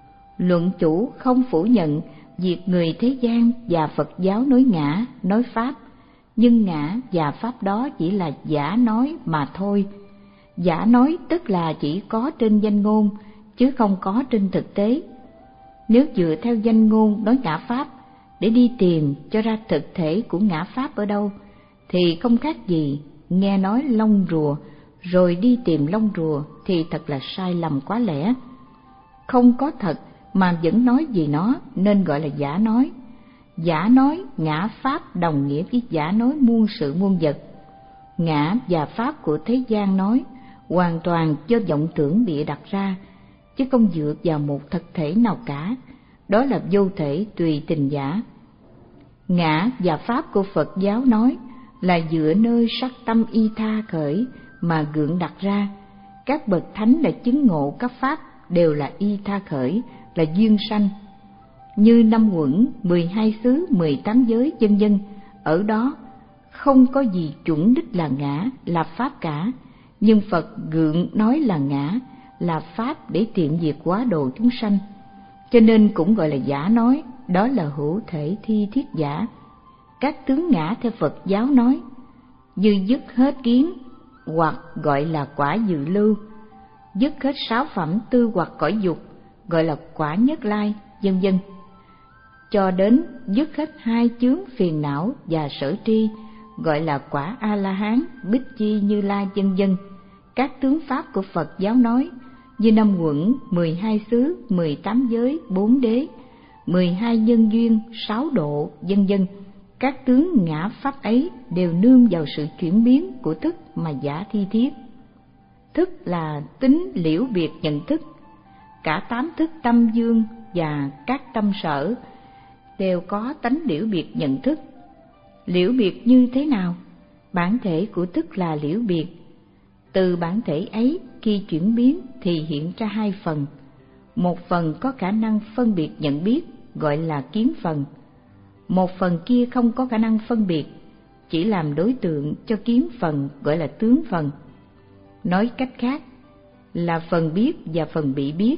Luận chủ không phủ nhận việc người thế gian và Phật giáo nói ngã, nói pháp, nhưng ngã và pháp đó chỉ là giả nói mà thôi. Giả nói tức là chỉ có trên danh ngôn, chứ không có trên thực tế. Nếu dựa theo danh ngôn nói ngã pháp để đi tìm cho ra thực thể của ngã pháp ở đâu, thì không khác gì nghe nói lông rùa rồi đi tìm lông rùa, thì thật là sai lầm quá lẽ. Không có thật mà vẫn nói gì nó, nên gọi là giả nói. Giả nói ngã pháp đồng nghĩa với giả nói muôn sự muôn vật. Ngã và pháp của thế gian nói hoàn toàn do vọng tưởng bịa đặt ra, chứ không dựa vào một thực thể nào cả, đó là vô thể tùy tình giả. Ngã và pháp của Phật giáo nói là dựa nơi sắc tâm y tha khởi mà gượng đặt ra, các bậc thánh đã chứng ngộ các pháp đều là y tha khởi, là duyên sanh. Như năm uẩn, mười hai xứ, mười tám giới, vân vân, ở đó không có gì chuẩn đích là ngã, là pháp cả, nhưng Phật gượng nói là ngã, là pháp để tiện việc quá độ chúng sanh, cho nên cũng gọi là giả nói, đó là hữu thể thi thiết giả. Các tướng ngã theo Phật giáo nói, như dứt hết kiến hoặc gọi là quả dự lưu, dứt hết sáu phẩm tư hoặc cõi dục gọi là quả nhất lai, vân vân, cho đến dứt hết hai chướng phiền não và sở tri gọi là quả A La Hán, Bích Chi, Như Lai, vân vân. Các tướng pháp của Phật giáo nói như năm uẩn, mười hai xứ, mười tám giới, bốn đế, mười hai nhân duyên, sáu độ, vân vân. Các tướng ngã pháp ấy đều nương vào sự chuyển biến của thức mà giả thi thiết. Thức là tính liễu biệt nhận thức. Cả tám thức tâm dương và các tâm sở đều có tánh liễu biệt nhận thức. Liễu biệt như thế nào? Bản thể của thức là liễu biệt. Từ bản thể ấy khi chuyển biến thì hiện ra hai phần. Một phần có khả năng phân biệt nhận biết gọi là kiến phần. Một phần kia không có khả năng phân biệt, chỉ làm đối tượng cho kiến phần gọi là tướng phần. Nói cách khác là phần biết và phần bị biết.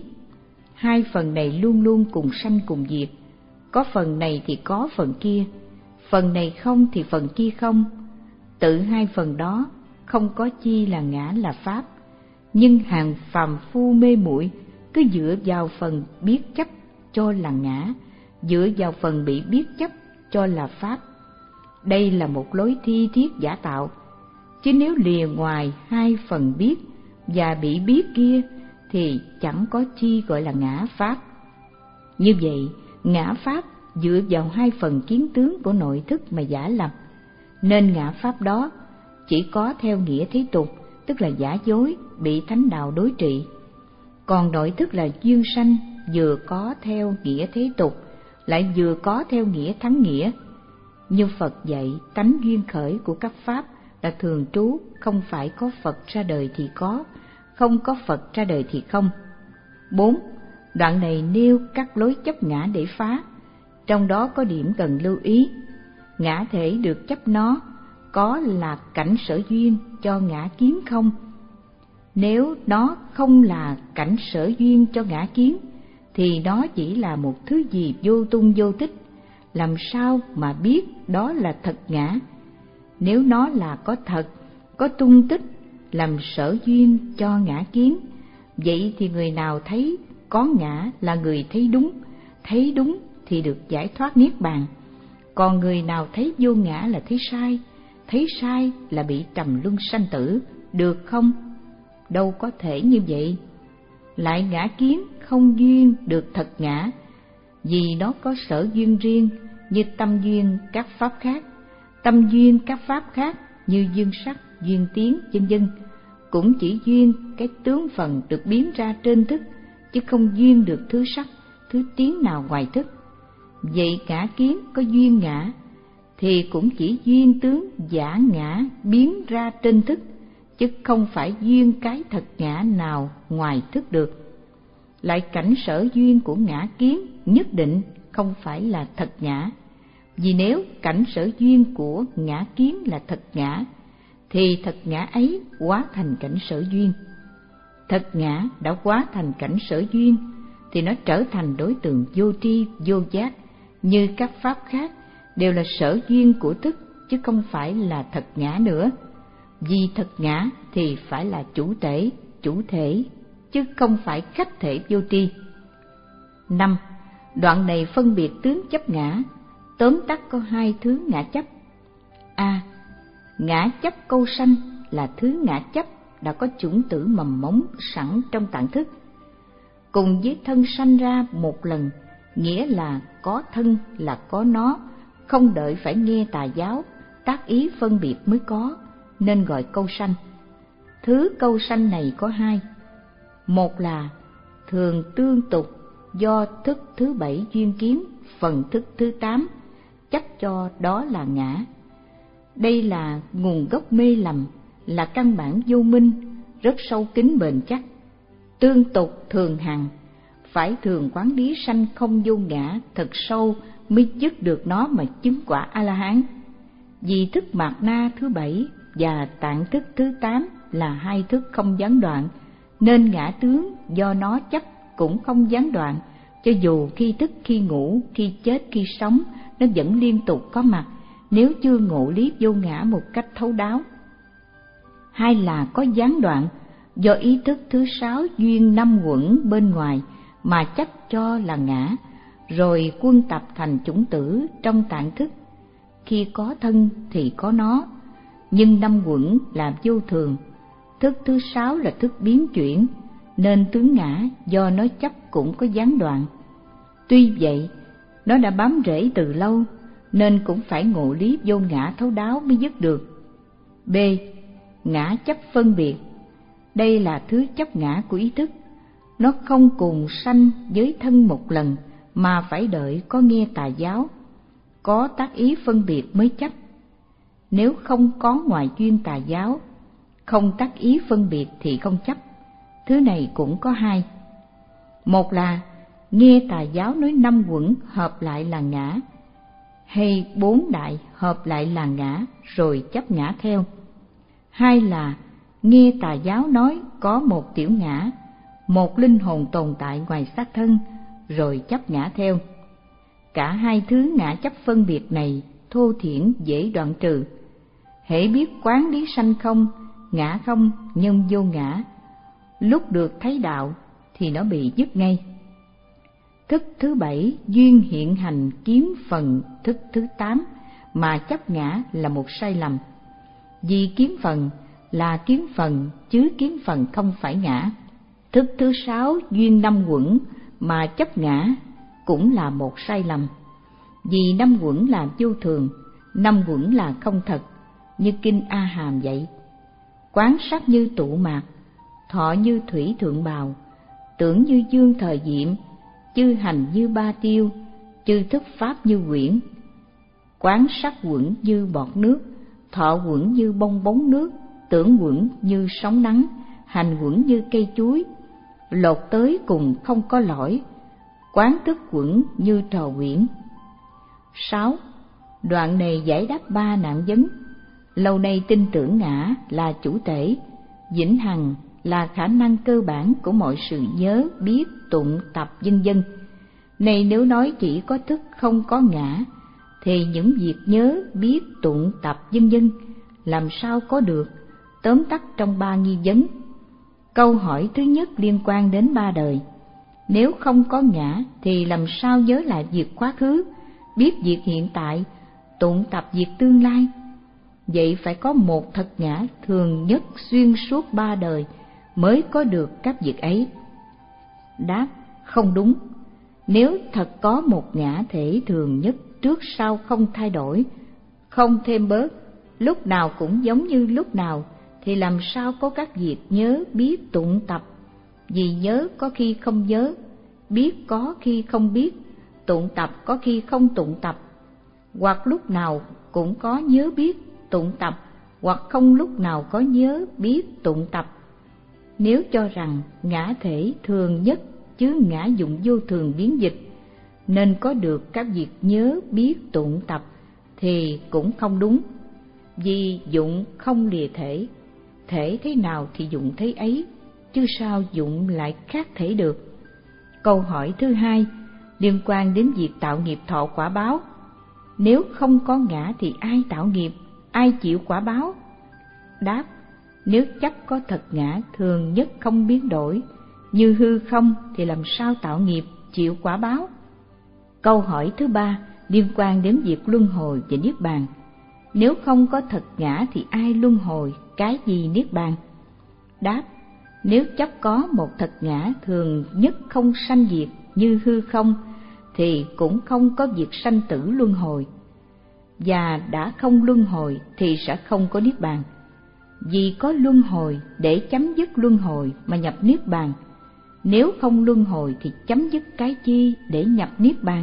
Hai phần này luôn luôn cùng sanh cùng diệt. Có phần này thì có phần kia, phần này không thì phần kia không. Tự hai phần đó không có chi là ngã là pháp, nhưng hàng phàm phu mê muội cứ dựa vào phần biết chấp cho là ngã, dựa vào phần bị biết chấp cho là pháp. Đây là một lối thi thiết giả tạo, chứ nếu lìa ngoài hai phần biết và bị biết kia thì chẳng có chi gọi là ngã pháp. Như vậy, ngã pháp dựa vào hai phần kiến tướng của nội thức mà giả lập, nên ngã pháp đó chỉ có theo nghĩa thế tục, tức là giả dối, bị thánh đạo đối trị. Còn nội thức là duyên sanh, vừa có theo nghĩa thế tục, lại vừa có theo nghĩa thắng nghĩa. Như Phật dạy, tánh duyên khởi của các pháp là thường trú, không phải có Phật ra đời thì có, không có Phật ra đời thì không. Bốn. Đoạn này nêu các lối chấp ngã để phá, trong đó có điểm cần lưu ý. Ngã thể được chấp nó có là cảnh sở duyên cho ngã kiến không? Nếu nó không là cảnh sở duyên cho ngã kiến thì nó chỉ là một thứ gì vô tung vô tích, làm sao mà biết đó là thật ngã? Nếu nó là có thật, có tung tích, làm sở duyên cho ngã kiến, vậy thì người nào thấy có ngã là người thấy đúng, thấy đúng thì được giải thoát niết bàn. Còn người nào thấy vô ngã là thấy sai, thấy sai là bị trầm luân sanh tử, được không? Đâu có thể như vậy. Lại ngã kiến không duyên được thật ngã, vì nó có sở duyên riêng như tâm duyên các pháp khác, tâm duyên các pháp khác như duyên sắc, duyên tiếng, vân vân, cũng chỉ duyên cái tướng phần được biến ra trên thức, chứ không duyên được thứ sắc, thứ tiếng nào ngoài thức. Vậy ngã kiến có duyên ngã thì cũng chỉ duyên tướng giả ngã biến ra trên thức, chứ không phải duyên cái thật ngã nào ngoài thức được. Lại cảnh sở duyên của ngã kiến nhất định không phải là thật ngã, vì nếu cảnh sở duyên của ngã kiến là thật ngã thì thật ngã ấy hóa thành cảnh sở duyên. Thật ngã đã hóa thành cảnh sở duyên thì nó trở thành đối tượng vô tri vô giác, như các pháp khác đều là sở duyên của thức, chứ không phải là thật ngã nữa. Vì thật ngã thì phải là chủ thể, chủ thể, chứ không phải khách thể vô tri. Năm. Đoạn này phân biệt tướng chấp ngã, tóm tắt có hai thứ ngã chấp. A. Ngã chấp câu sanh là thứ ngã chấp đã có chủng tử mầm mống sẵn trong tạng thức, cùng với thân sanh ra một lần, nghĩa là có thân là có nó, không đợi phải nghe tà giáo tác ý phân biệt mới có, nên gọi câu sanh. Thứ câu sanh này có hai. Một là thường tương tục do thức thứ bảy duyên kiến phần thức thứ tám chấp cho đó là ngã. Đây là nguồn gốc mê lầm, là căn bản vô minh, rất sâu kín bền chắc, tương tục thường hằng, phải thường quán lý sanh không vô ngã thật sâu mới dứt được nó mà chứng quả A-la-hán. Vì thức mạt na thứ bảy và tạng thức thứ tám là hai thức không gián đoạn, nên ngã tướng do nó chấp cũng không gián đoạn, cho dù khi thức, khi ngủ, khi chết, khi sống, nó vẫn liên tục có mặt nếu chưa ngộ lý vô ngã một cách thấu đáo. Hai là có gián đoạn, do ý thức thứ sáu duyên năm uẩn bên ngoài mà chấp cho là ngã, rồi quân tập thành chủng tử trong tạng thức. Khi có thân thì có nó, nhưng năm uẩn là vô thường, thức thứ sáu là thức biến chuyển, nên tướng ngã do nó chấp cũng có gián đoạn. Tuy vậy, nó đã bám rễ từ lâu, nên cũng phải ngộ lý vô ngã thấu đáo mới dứt được. B. Ngã chấp phân biệt. Đây là thứ chấp ngã của ý thức. Nó không cùng sanh với thân một lần, mà phải đợi có nghe tà giáo, có tác ý phân biệt mới chấp. Nếu không có ngoại duyên tà giáo, không tác ý phân biệt thì không chấp. Thứ này cũng có hai. Một là nghe tà giáo nói năm uẩn hợp lại là ngã, hay bốn đại hợp lại là ngã rồi chấp ngã theo. Hai là nghe tà giáo nói có một tiểu ngã, một linh hồn tồn tại ngoài xác thân, rồi chấp ngã theo. Cả hai thứ ngã chấp phân biệt này thô thiển dễ đoạn trừ. Hễ biết quán lý sanh không, ngã không, nhân vô ngã, lúc được thấy đạo thì nó bị dứt ngay. Thức thứ bảy duyên hiện hành kiếm phần thức thứ tám mà chấp ngã là một sai lầm. Vì kiếm phần là kiếm phần chứ kiếm phần không phải ngã. Thức thứ sáu duyên năm uẩn mà chấp ngã cũng là một sai lầm. Vì năm uẩn là vô thường, năm uẩn là không thật, như kinh A Hàm vậy. Quán sắc như tụ mạc, thọ như thủy thượng bào, tưởng như dương thời diệm, chư hành như ba tiêu, chư thức pháp như quyển. Quán sắc uẩn như bọt nước, thọ uẩn như bong bóng nước, tưởng uẩn như sóng nắng, hành uẩn như cây chuối, lột tới cùng không có lõi, quán thức uẩn như trò quyển. Sáu. Đoạn này giải đáp ba nạn vấn. Lâu nay tin tưởng ngã là chủ thể, vĩnh hằng là khả năng cơ bản của mọi sự nhớ, biết, tụng, tập vân vân. Này nếu nói chỉ có thức không có ngã, thì những việc nhớ, biết, tụng, tập vân vân làm sao có được, tóm tắt trong ba nghi vấn. Câu hỏi thứ nhất liên quan đến ba đời. Nếu không có ngã thì làm sao nhớ lại việc quá khứ, biết việc hiện tại, tụng tập việc tương lai? Vậy phải có một thật ngã thường nhất xuyên suốt ba đời mới có được các việc ấy. Đáp: không đúng. Nếu thật có một ngã thể thường nhất trước sau không thay đổi, không thêm bớt, lúc nào cũng giống như lúc nào, thì làm sao có các việc nhớ, biết, tụng tập? Vì nhớ có khi không nhớ, biết có khi không biết, tụng tập có khi không tụng tập, hoặc lúc nào cũng có nhớ biết, tụng tập, hoặc không lúc nào có nhớ biết, tụng tập. Nếu cho rằng ngã thể thường nhất chứ ngã dụng vô thường biến dịch, nên có được các việc nhớ, biết, tụng tập, thì cũng không đúng. Vì dụng không lìa thể, thể thế nào thì dụng thế ấy, chứ sao dụng lại khác thể được. Câu hỏi thứ hai liên quan đến việc tạo nghiệp thọ quả báo. Nếu không có ngã thì ai tạo nghiệp, ai chịu quả báo? Đáp: nếu chấp có thật ngã thường nhất không biến đổi, như hư không, thì làm sao tạo nghiệp, chịu quả báo? Câu hỏi thứ ba liên quan đến việc luân hồi và niết bàn. Nếu không có thật ngã thì ai luân hồi, cái gì niết bàn? Đáp: nếu chấp có một thật ngã thường nhất không sanh diệt như hư không, thì cũng không có việc sanh tử luân hồi, và đã không luân hồi thì sẽ không có niết bàn. Vì có luân hồi để chấm dứt luân hồi mà nhập niết bàn, nếu không luân hồi thì chấm dứt cái chi để nhập niết bàn?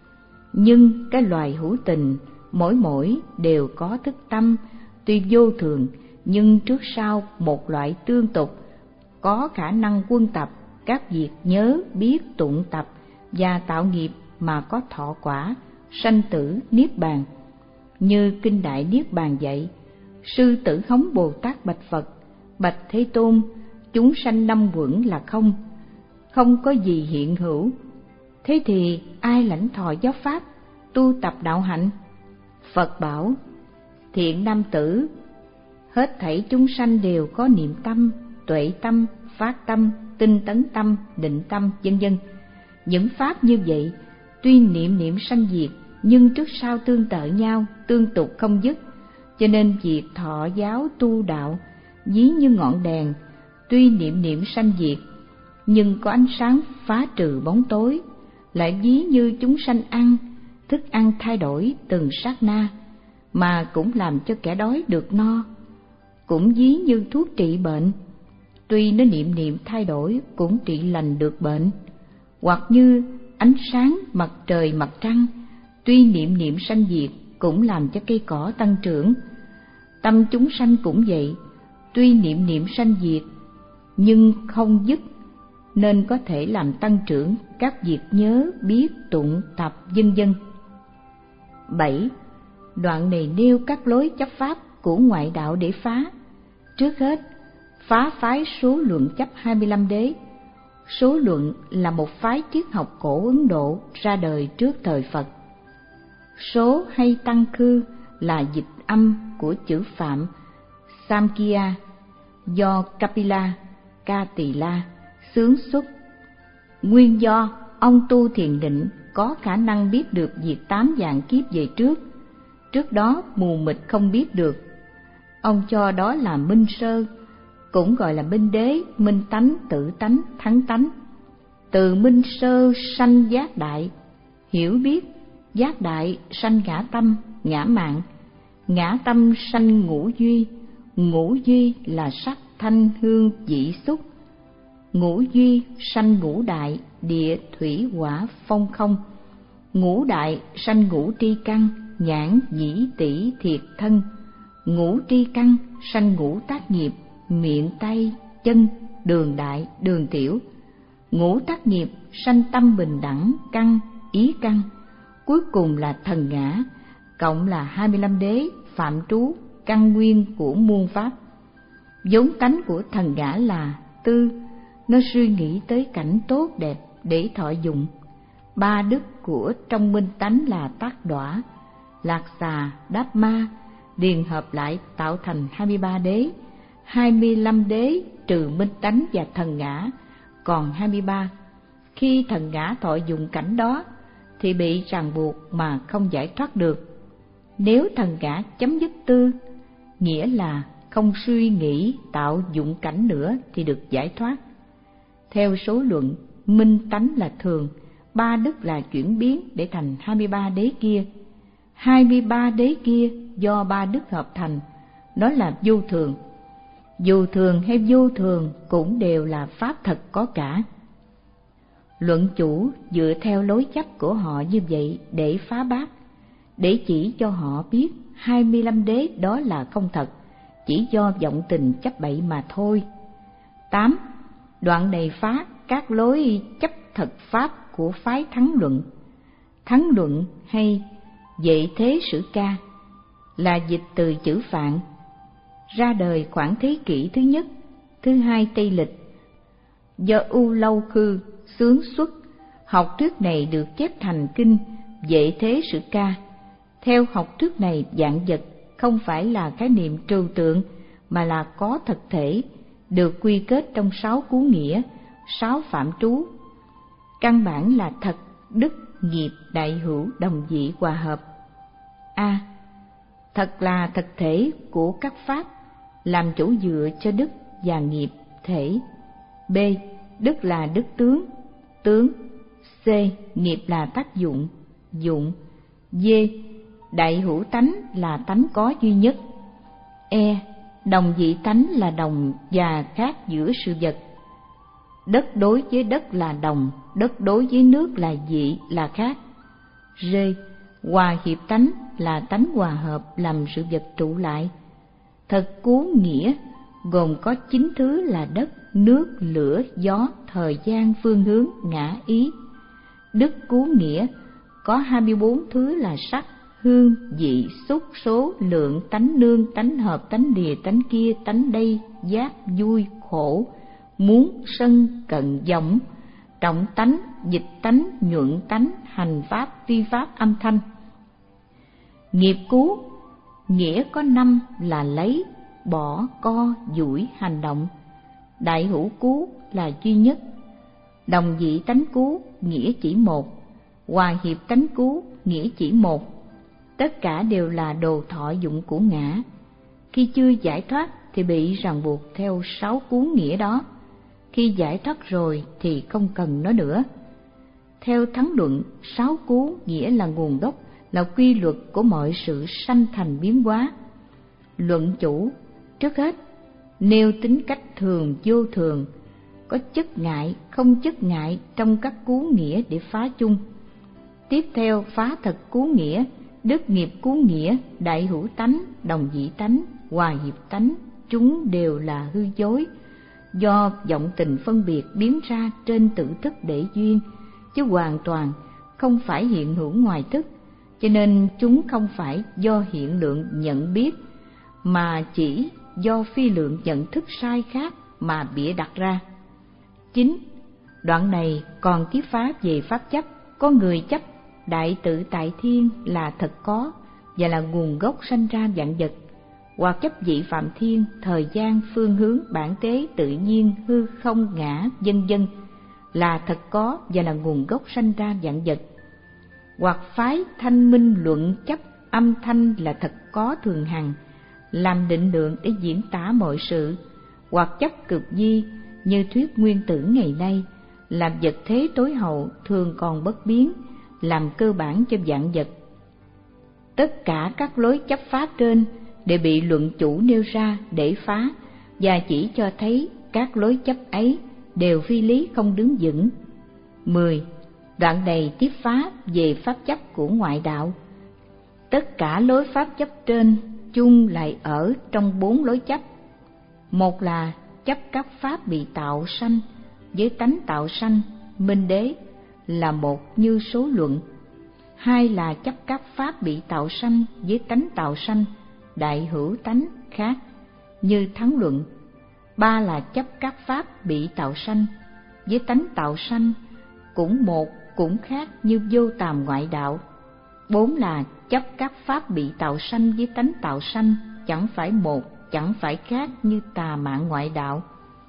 Nhưng cái loài hữu tình mỗi mỗi đều có thức tâm, tuy vô thường nhưng trước sau một loại tương tục, có khả năng quân tập các việc nhớ, biết, tụng tập và tạo nghiệp mà có thọ quả, sanh tử, niết bàn. Như Kinh Đại Niết Bàn dạy, Sư Tử Hống Bồ Tát bạch Phật: Bạch Thế Tôn, chúng sanh năm uẩn là không, không có gì hiện hữu. Thế thì ai lãnh thọ giáo pháp, tu tập đạo hạnh? Phật bảo: Thiện nam tử, hết thảy chúng sanh đều có niệm tâm, tuệ tâm, phát tâm, tinh tấn tâm, định tâm, vân vân. Những pháp như vậy, tuy niệm niệm sanh diệt, nhưng trước sau tương tự nhau, tương tục không dứt. Cho nên việc thọ giáo tu đạo ví như ngọn đèn, tuy niệm niệm sanh diệt, nhưng có ánh sáng phá trừ bóng tối. Lại ví như chúng sanh ăn, thức ăn thay đổi từng sát na, mà cũng làm cho kẻ đói được no. Cũng ví như thuốc trị bệnh, tuy nó niệm niệm thay đổi cũng trị lành được bệnh. Hoặc như ánh sáng mặt trời mặt trăng, tuy niệm niệm sanh diệt cũng làm cho cây cỏ tăng trưởng. Tâm chúng sanh cũng vậy, tuy niệm niệm sanh diệt nhưng không dứt, nên có thể làm tăng trưởng các việc nhớ, biết, tụng, tập, vân vân. bảy. Đoạn này nêu các lối chấp pháp của ngoại đạo để phá. Trước hết, phá phái số luận chấp hai mươi lăm đế. Số luận là một phái triết học cổ Ấn Độ ra đời trước thời Phật. Số hay tăng khư là dịch âm của chữ Phạm Samkhya do Kapila, Ca Tỳ La xướng xuất. Nguyên do ông tu thiền định có khả năng biết được việc tám vạn kiếp về trước, trước đó mù mịt không biết được. Ông cho đó là minh sơ, cũng gọi là minh đế, minh tánh, tự tánh, thắng tánh. Từ minh sơ sanh giác đại, hiểu biết, giác đại sanh ngã tâm, ngã mạn, ngã tâm sanh ngũ duy, ngũ duy là sắc, thanh, hương, vị, xúc. Ngũ duy sanh ngũ đại, địa, thủy, hỏa, phong, không. Ngũ đại sanh ngũ tri căn, nhãn, nhĩ, tỷ, thiệt, thân. Ngũ tri căn sanh ngũ tác nghiệp, miệng, tay, chân, đường đại, đường tiểu. Ngũ tác nghiệp sanh tâm bình đẳng, căn, ý căn. Cuối cùng là thần ngã, cộng là hai mươi lăm đế, phạm trú, căn nguyên của muôn pháp. Vốn tánh của thần ngã là tư, nó suy nghĩ tới cảnh tốt đẹp để thọ dụng. Ba đức của trong minh tánh là tác đọa, lạc xà, đáp ma, điền hợp lại tạo thành hai mươi ba đế. Hai mươi lăm đế trừ minh tánh và thần ngã, còn hai mươi ba. Khi thần ngã thọ dụng cảnh đó thì bị ràng buộc mà không giải thoát được. Nếu thần ngã chấm dứt tư, nghĩa là không suy nghĩ tạo dụng cảnh nữa thì được giải thoát. Theo số luận, minh tánh là thường, ba đức là chuyển biến để thành hai mươi ba đế kia. Hai mươi ba đế kia do ba đức hợp thành, đó là vô thường. Dù thường hay vô thường cũng đều là pháp thật có cả. Luận chủ dựa theo lối chấp của họ như vậy để phá bác, để chỉ cho họ biết hai mươi lăm đế đó là không thật, chỉ do vọng tình chấp bậy mà thôi. Tám. Đoạn này phá các lối chấp thật pháp của phái Thắng Luận. Thắng Luận hay Vệ Thế Sử Ca là dịch từ chữ Phạn, ra đời khoảng thế kỷ thứ nhất, thứ hai Tây Lịch, do U Lâu Khư xướng xuất. Học thuyết này được chép thành kinh Vệ Thế Sử Ca. Theo học thuyết này, vạn vật không phải là khái niệm trừu tượng mà là có thực thể, được quy kết trong sáu cú nghĩa, sáu phạm trú. Căn bản là thật, đức, nghiệp, đại hữu, đồng dị, hòa hợp. A. Thật là thực thể của các pháp, làm chỗ dựa cho đức và nghiệp thể. B. Đức là đức tướng, tướng. C. Nghiệp là tác dụng, dụng. D. Đại hữu tánh là tánh có duy nhất. E. Đồng dị tánh là đồng và khác giữa sự vật. Đất đối với đất là đồng, đất đối với nước là dị, là khác. D. Hòa hiệp tánh là tánh hòa hợp làm sự vật trụ lại. Thật cú nghĩa gồm có chín thứ là đất, nước, lửa, gió, thời gian, phương hướng, ngã ý. Đức cú nghĩa có hai mươi bốn thứ là sắc, hương, vị, xúc, số, lượng, tánh nương, tánh hợp, tánh lìa, tánh kia, tánh đây, giác, vui, khổ, muốn, sân, cận, vọng, trọng tánh, dịch tánh, nhuận tánh, hành pháp, vi pháp, âm thanh. Nghiệp cú nghĩa có năm là lấy, bỏ, co, duỗi, hành động. Đại hữu cú là duy nhất. Đồng vị tánh cú nghĩa chỉ một. Hòa hiệp tánh cú nghĩa chỉ một. Tất cả đều là đồ thọ dụng của ngã. Khi chưa giải thoát thì bị ràng buộc theo sáu cú nghĩa đó. Khi giải thoát rồi thì không cần nó nữa. Theo Thắng Luận, sáu cú nghĩa là nguồn gốc, là quy luật của mọi sự sanh thành biến hóa. Luận chủ trước hết nêu tính cách thường vô thường, có chất ngại, không chất ngại trong các cú nghĩa để phá chung. Tiếp theo phá thật cú nghĩa, đức nghiệp cú nghĩa, đại hữu tánh, đồng vị tánh, hòa hiệp tánh, chúng đều là hư dối, do vọng tình phân biệt biến ra trên tự thức để duyên, chứ hoàn toàn không phải hiện hữu ngoài thức, cho nên chúng không phải do hiện lượng nhận biết, mà chỉ do phi lượng nhận thức sai khác mà bịa đặt ra. Chín. Đoạn này còn kiếp phá về pháp chấp. Có người chấp đại tự tại thiên là thật có và là nguồn gốc sanh ra vạn vật, hoặc chấp vị phạm thiên, thời gian, phương hướng, bản tế, tự nhiên, hư không, ngã, vân vân là thật có và là nguồn gốc sanh ra vạn vật, hoặc phái thanh minh luận chấp âm thanh là thật có thường hằng, làm định lượng để diễn tả mọi sự, hoặc chấp cực di như thuyết nguyên tử ngày nay, làm vật thế tối hậu thường còn bất biến, làm cơ bản cho vạn vật. Tất cả các lối chấp pháp trên đều bị luận chủ nêu ra để phá, và chỉ cho thấy các lối chấp ấy đều phi lý không đứng vững. Mười. Đoạn này tiếp phá về pháp chấp của ngoại đạo. Tất cả lối pháp chấp trên chung lại ở trong bốn lối chấp. Một là chấp các pháp bị tạo sanh với tánh tạo sanh, minh đế là một như số luận. Hai là chấp các pháp bị tạo sanh với tánh tạo sanh, đại hữu tánh khác như Thắng Luận. Ba là chấp các pháp bị tạo sanh với tánh tạo sanh, cũng một cũng khác như Vô Tàm ngoại đạo. Bốn là chấp các pháp bị tạo sanh với tánh tạo sanh, chẳng phải một, chẳng phải khác như Tà Mạn ngoại đạo.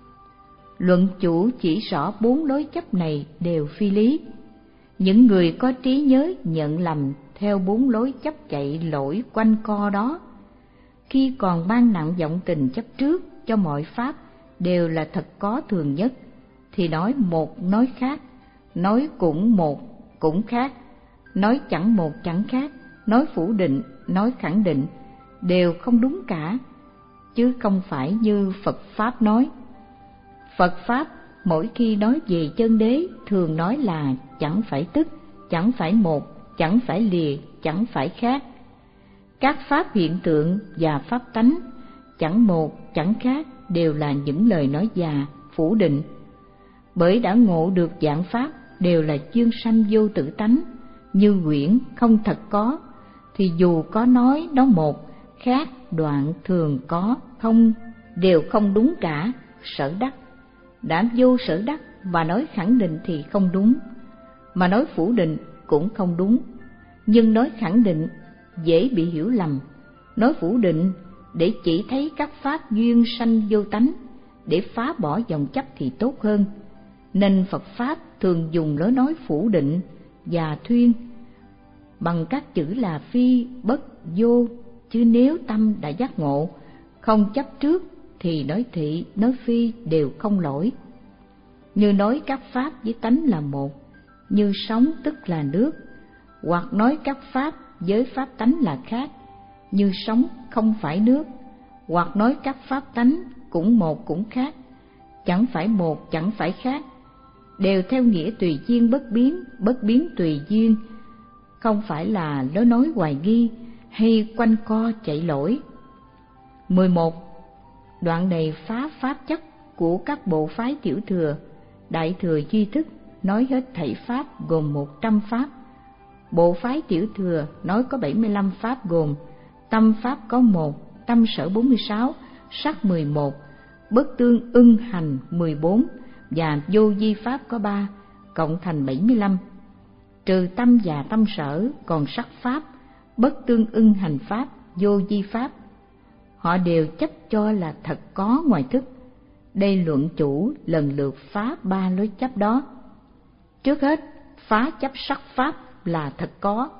Luận chủ chỉ rõ bốn lối chấp này đều phi lý. Những người có trí nhớ nhận lầm theo bốn lối chấp chạy lỗi quanh co đó. Khi còn ban nặng vọng tình chấp trước cho mọi pháp đều là thật có thường nhất, thì nói một nói khác, nói cũng một cũng khác, nói chẳng một chẳng khác, nói phủ định, nói khẳng định, đều không đúng cả, chứ không phải như Phật Pháp nói. Phật Pháp mỗi khi nói về chân đế thường nói là chẳng phải tức, chẳng phải một, chẳng phải lìa, chẳng phải khác. Các pháp hiện tượng và pháp tánh chẳng một, chẳng khác đều là những lời nói già, phủ định. Bởi đã ngộ được dạng pháp đều là chuyên sanh vô tự tánh, như quyển không thật có, thì dù có nói nó một, khác, đoạn, thường, có, không đều không đúng cả. Sở đắc đã vô sở đắc và nói khẳng định thì không đúng, mà nói phủ định cũng không đúng. Nhưng nói khẳng định dễ bị hiểu lầm, nói phủ định để chỉ thấy các pháp duyên sanh vô tánh, để phá bỏ dòng chấp thì tốt hơn. Nên Phật Pháp thường dùng lối nói phủ định và thuyên bằng các chữ là phi, bất, vô, chứ nếu tâm đã giác ngộ, không chấp trước thì nói thị, nói phi đều không lỗi. Như nói các pháp với tánh là một, như sóng tức là nước, hoặc nói các pháp với pháp tánh là khác, như sóng không phải nước, hoặc nói các pháp tánh cũng một cũng khác, chẳng phải một chẳng phải khác, đều theo nghĩa tùy duyên bất biến, bất biến tùy duyên, không phải là lối nói hoài nghi hay quanh co chạy lỗi. mười một. Đoạn này phá pháp chất của các bộ phái tiểu thừa. Đại thừa duy thức nói hết thảy pháp gồm một trăm pháp. Bộ phái tiểu thừa nói có bảy mươi lăm pháp gồm tâm pháp có một, tâm sở bốn mươi sáu, sắc mười một, bất tương ưng hành mười bốn và vô vi pháp có ba, cộng thành bảy mươi lăm. Trừ tâm và tâm sở còn sắc pháp, bất tương ưng hành pháp, vô vi pháp. Họ đều chấp cho là thật có ngoài thức. Đây luận chủ lần lượt phá ba lối chấp đó. Trước hết, phá chấp sắc pháp là thật có.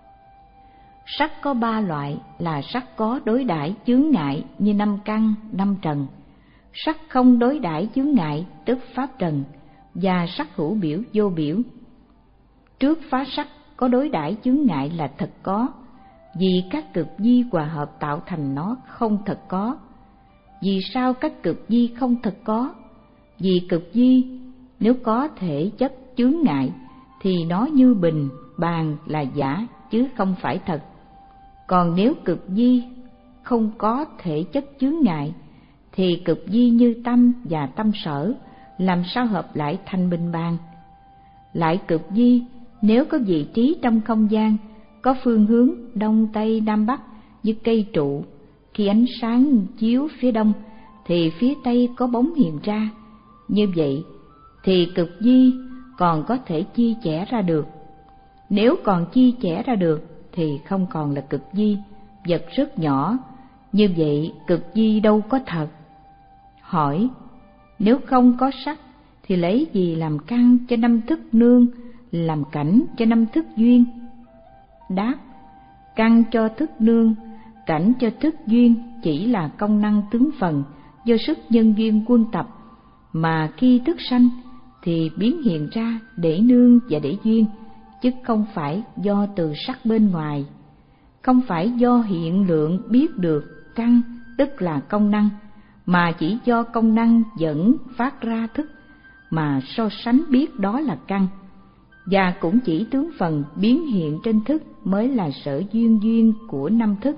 Sắc có ba loại là sắc có đối đãi chướng ngại như năm căn, năm trần, sắc không đối đãi chướng ngại tức pháp trần, và sắc hữu biểu vô biểu. Trước phá sắc có đối đãi chướng ngại là thật có, vì các cực di hòa hợp tạo thành nó không thật có. Vì sao các cực di không thật có? Vì cực di nếu có thể chất chướng ngại thì nó như bình, bàn là giả chứ không phải thật. Còn nếu cực di không có thể chất chướng ngại thì cực di như tâm và tâm sở làm sao hợp lại thành bình bàn? Lại cực di nếu có vị trí trong không gian, có phương hướng đông tây nam bắc như cây trụ, khi ánh sáng chiếu phía đông thì phía tây có bóng hiện ra. Như vậy thì cực di còn có thể chia chẻ ra được. Nếu còn chia chẻ ra được thì không còn là cực di, vật rất nhỏ. Như vậy cực di đâu có thật. Hỏi, nếu không có sắc thì lấy gì làm căn cho năm thức nương, làm cảnh cho năm thức duyên? Đáp, căn cho thức nương, cảnh cho thức duyên chỉ là công năng tướng phần do sức nhân duyên quân tập, mà khi thức sanh thì biến hiện ra để nương và để duyên, chứ không phải do từ sắc bên ngoài. Không phải do hiện lượng biết được căn tức là công năng, mà chỉ do công năng dẫn phát ra thức mà so sánh biết đó là căn. Và cũng chỉ tướng phần biến hiện trên thức mới là sở duyên duyên của năm thức.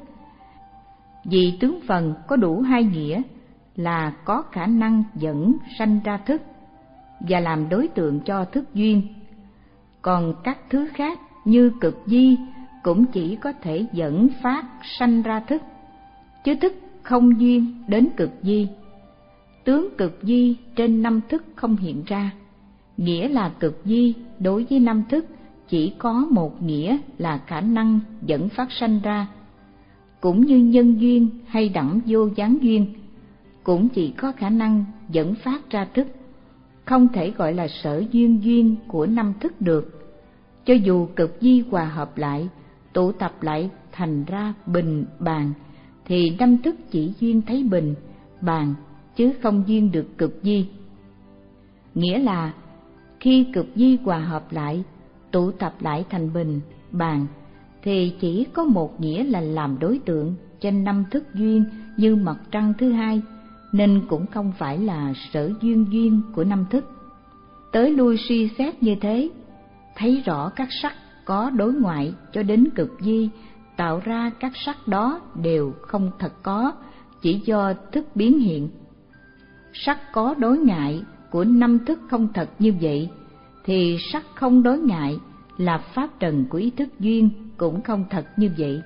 Vì tướng phần có đủ hai nghĩa là có khả năng dẫn sanh ra thức và làm đối tượng cho thức duyên. Còn các thứ khác như cực di cũng chỉ có thể dẫn phát sanh ra thức, chứ thức không duyên đến cực di. Tướng cực di trên năm thức không hiện ra, nghĩa là cực di đối với năm thức chỉ có một nghĩa là khả năng dẫn phát sanh ra. Cũng như nhân duyên hay đẳng vô gián duyên cũng chỉ có khả năng dẫn phát ra thức, không thể gọi là sở duyên duyên của năm thức được. Cho dù cực di hòa hợp lại, tụ tập lại thành ra bình, bàn, thì năm thức chỉ duyên thấy bình, bàn, chứ không duyên được cực di. Nghĩa là khi cực di hòa hợp lại, tụ tập lại thành bình, bàn, thì chỉ có một nghĩa là làm đối tượng cho năm thức duyên như mặt trăng thứ hai, nên cũng không phải là sở duyên duyên của năm thức. Tới lui suy xét như thế, thấy rõ các sắc có đối ngoại cho đến cực di tạo ra các sắc đó đều không thật có, chỉ do thức biến hiện. Sắc có đối ngại của năm thức không thật như vậy, thì sắc không đối ngại là pháp trần của ý thức duyên cũng không thật như vậy.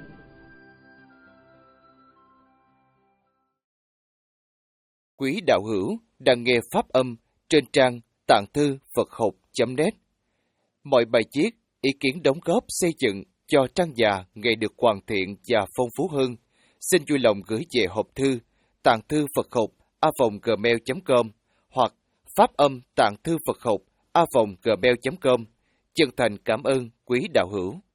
Quý đạo hữu đang nghe pháp âm trên trang tạng thư Phật học chấm net. Mọi bài viết, ý kiến đóng góp xây dựng cho trang già ngày được hoàn thiện và phong phú hơn, xin vui lòng gửi về hộp thư tạng thư Phật học a vòng gmail chấm com hoặc pháp âm tạng thư Phật học a vòng gmail chấm com. Chân thành cảm ơn quý đạo hữu.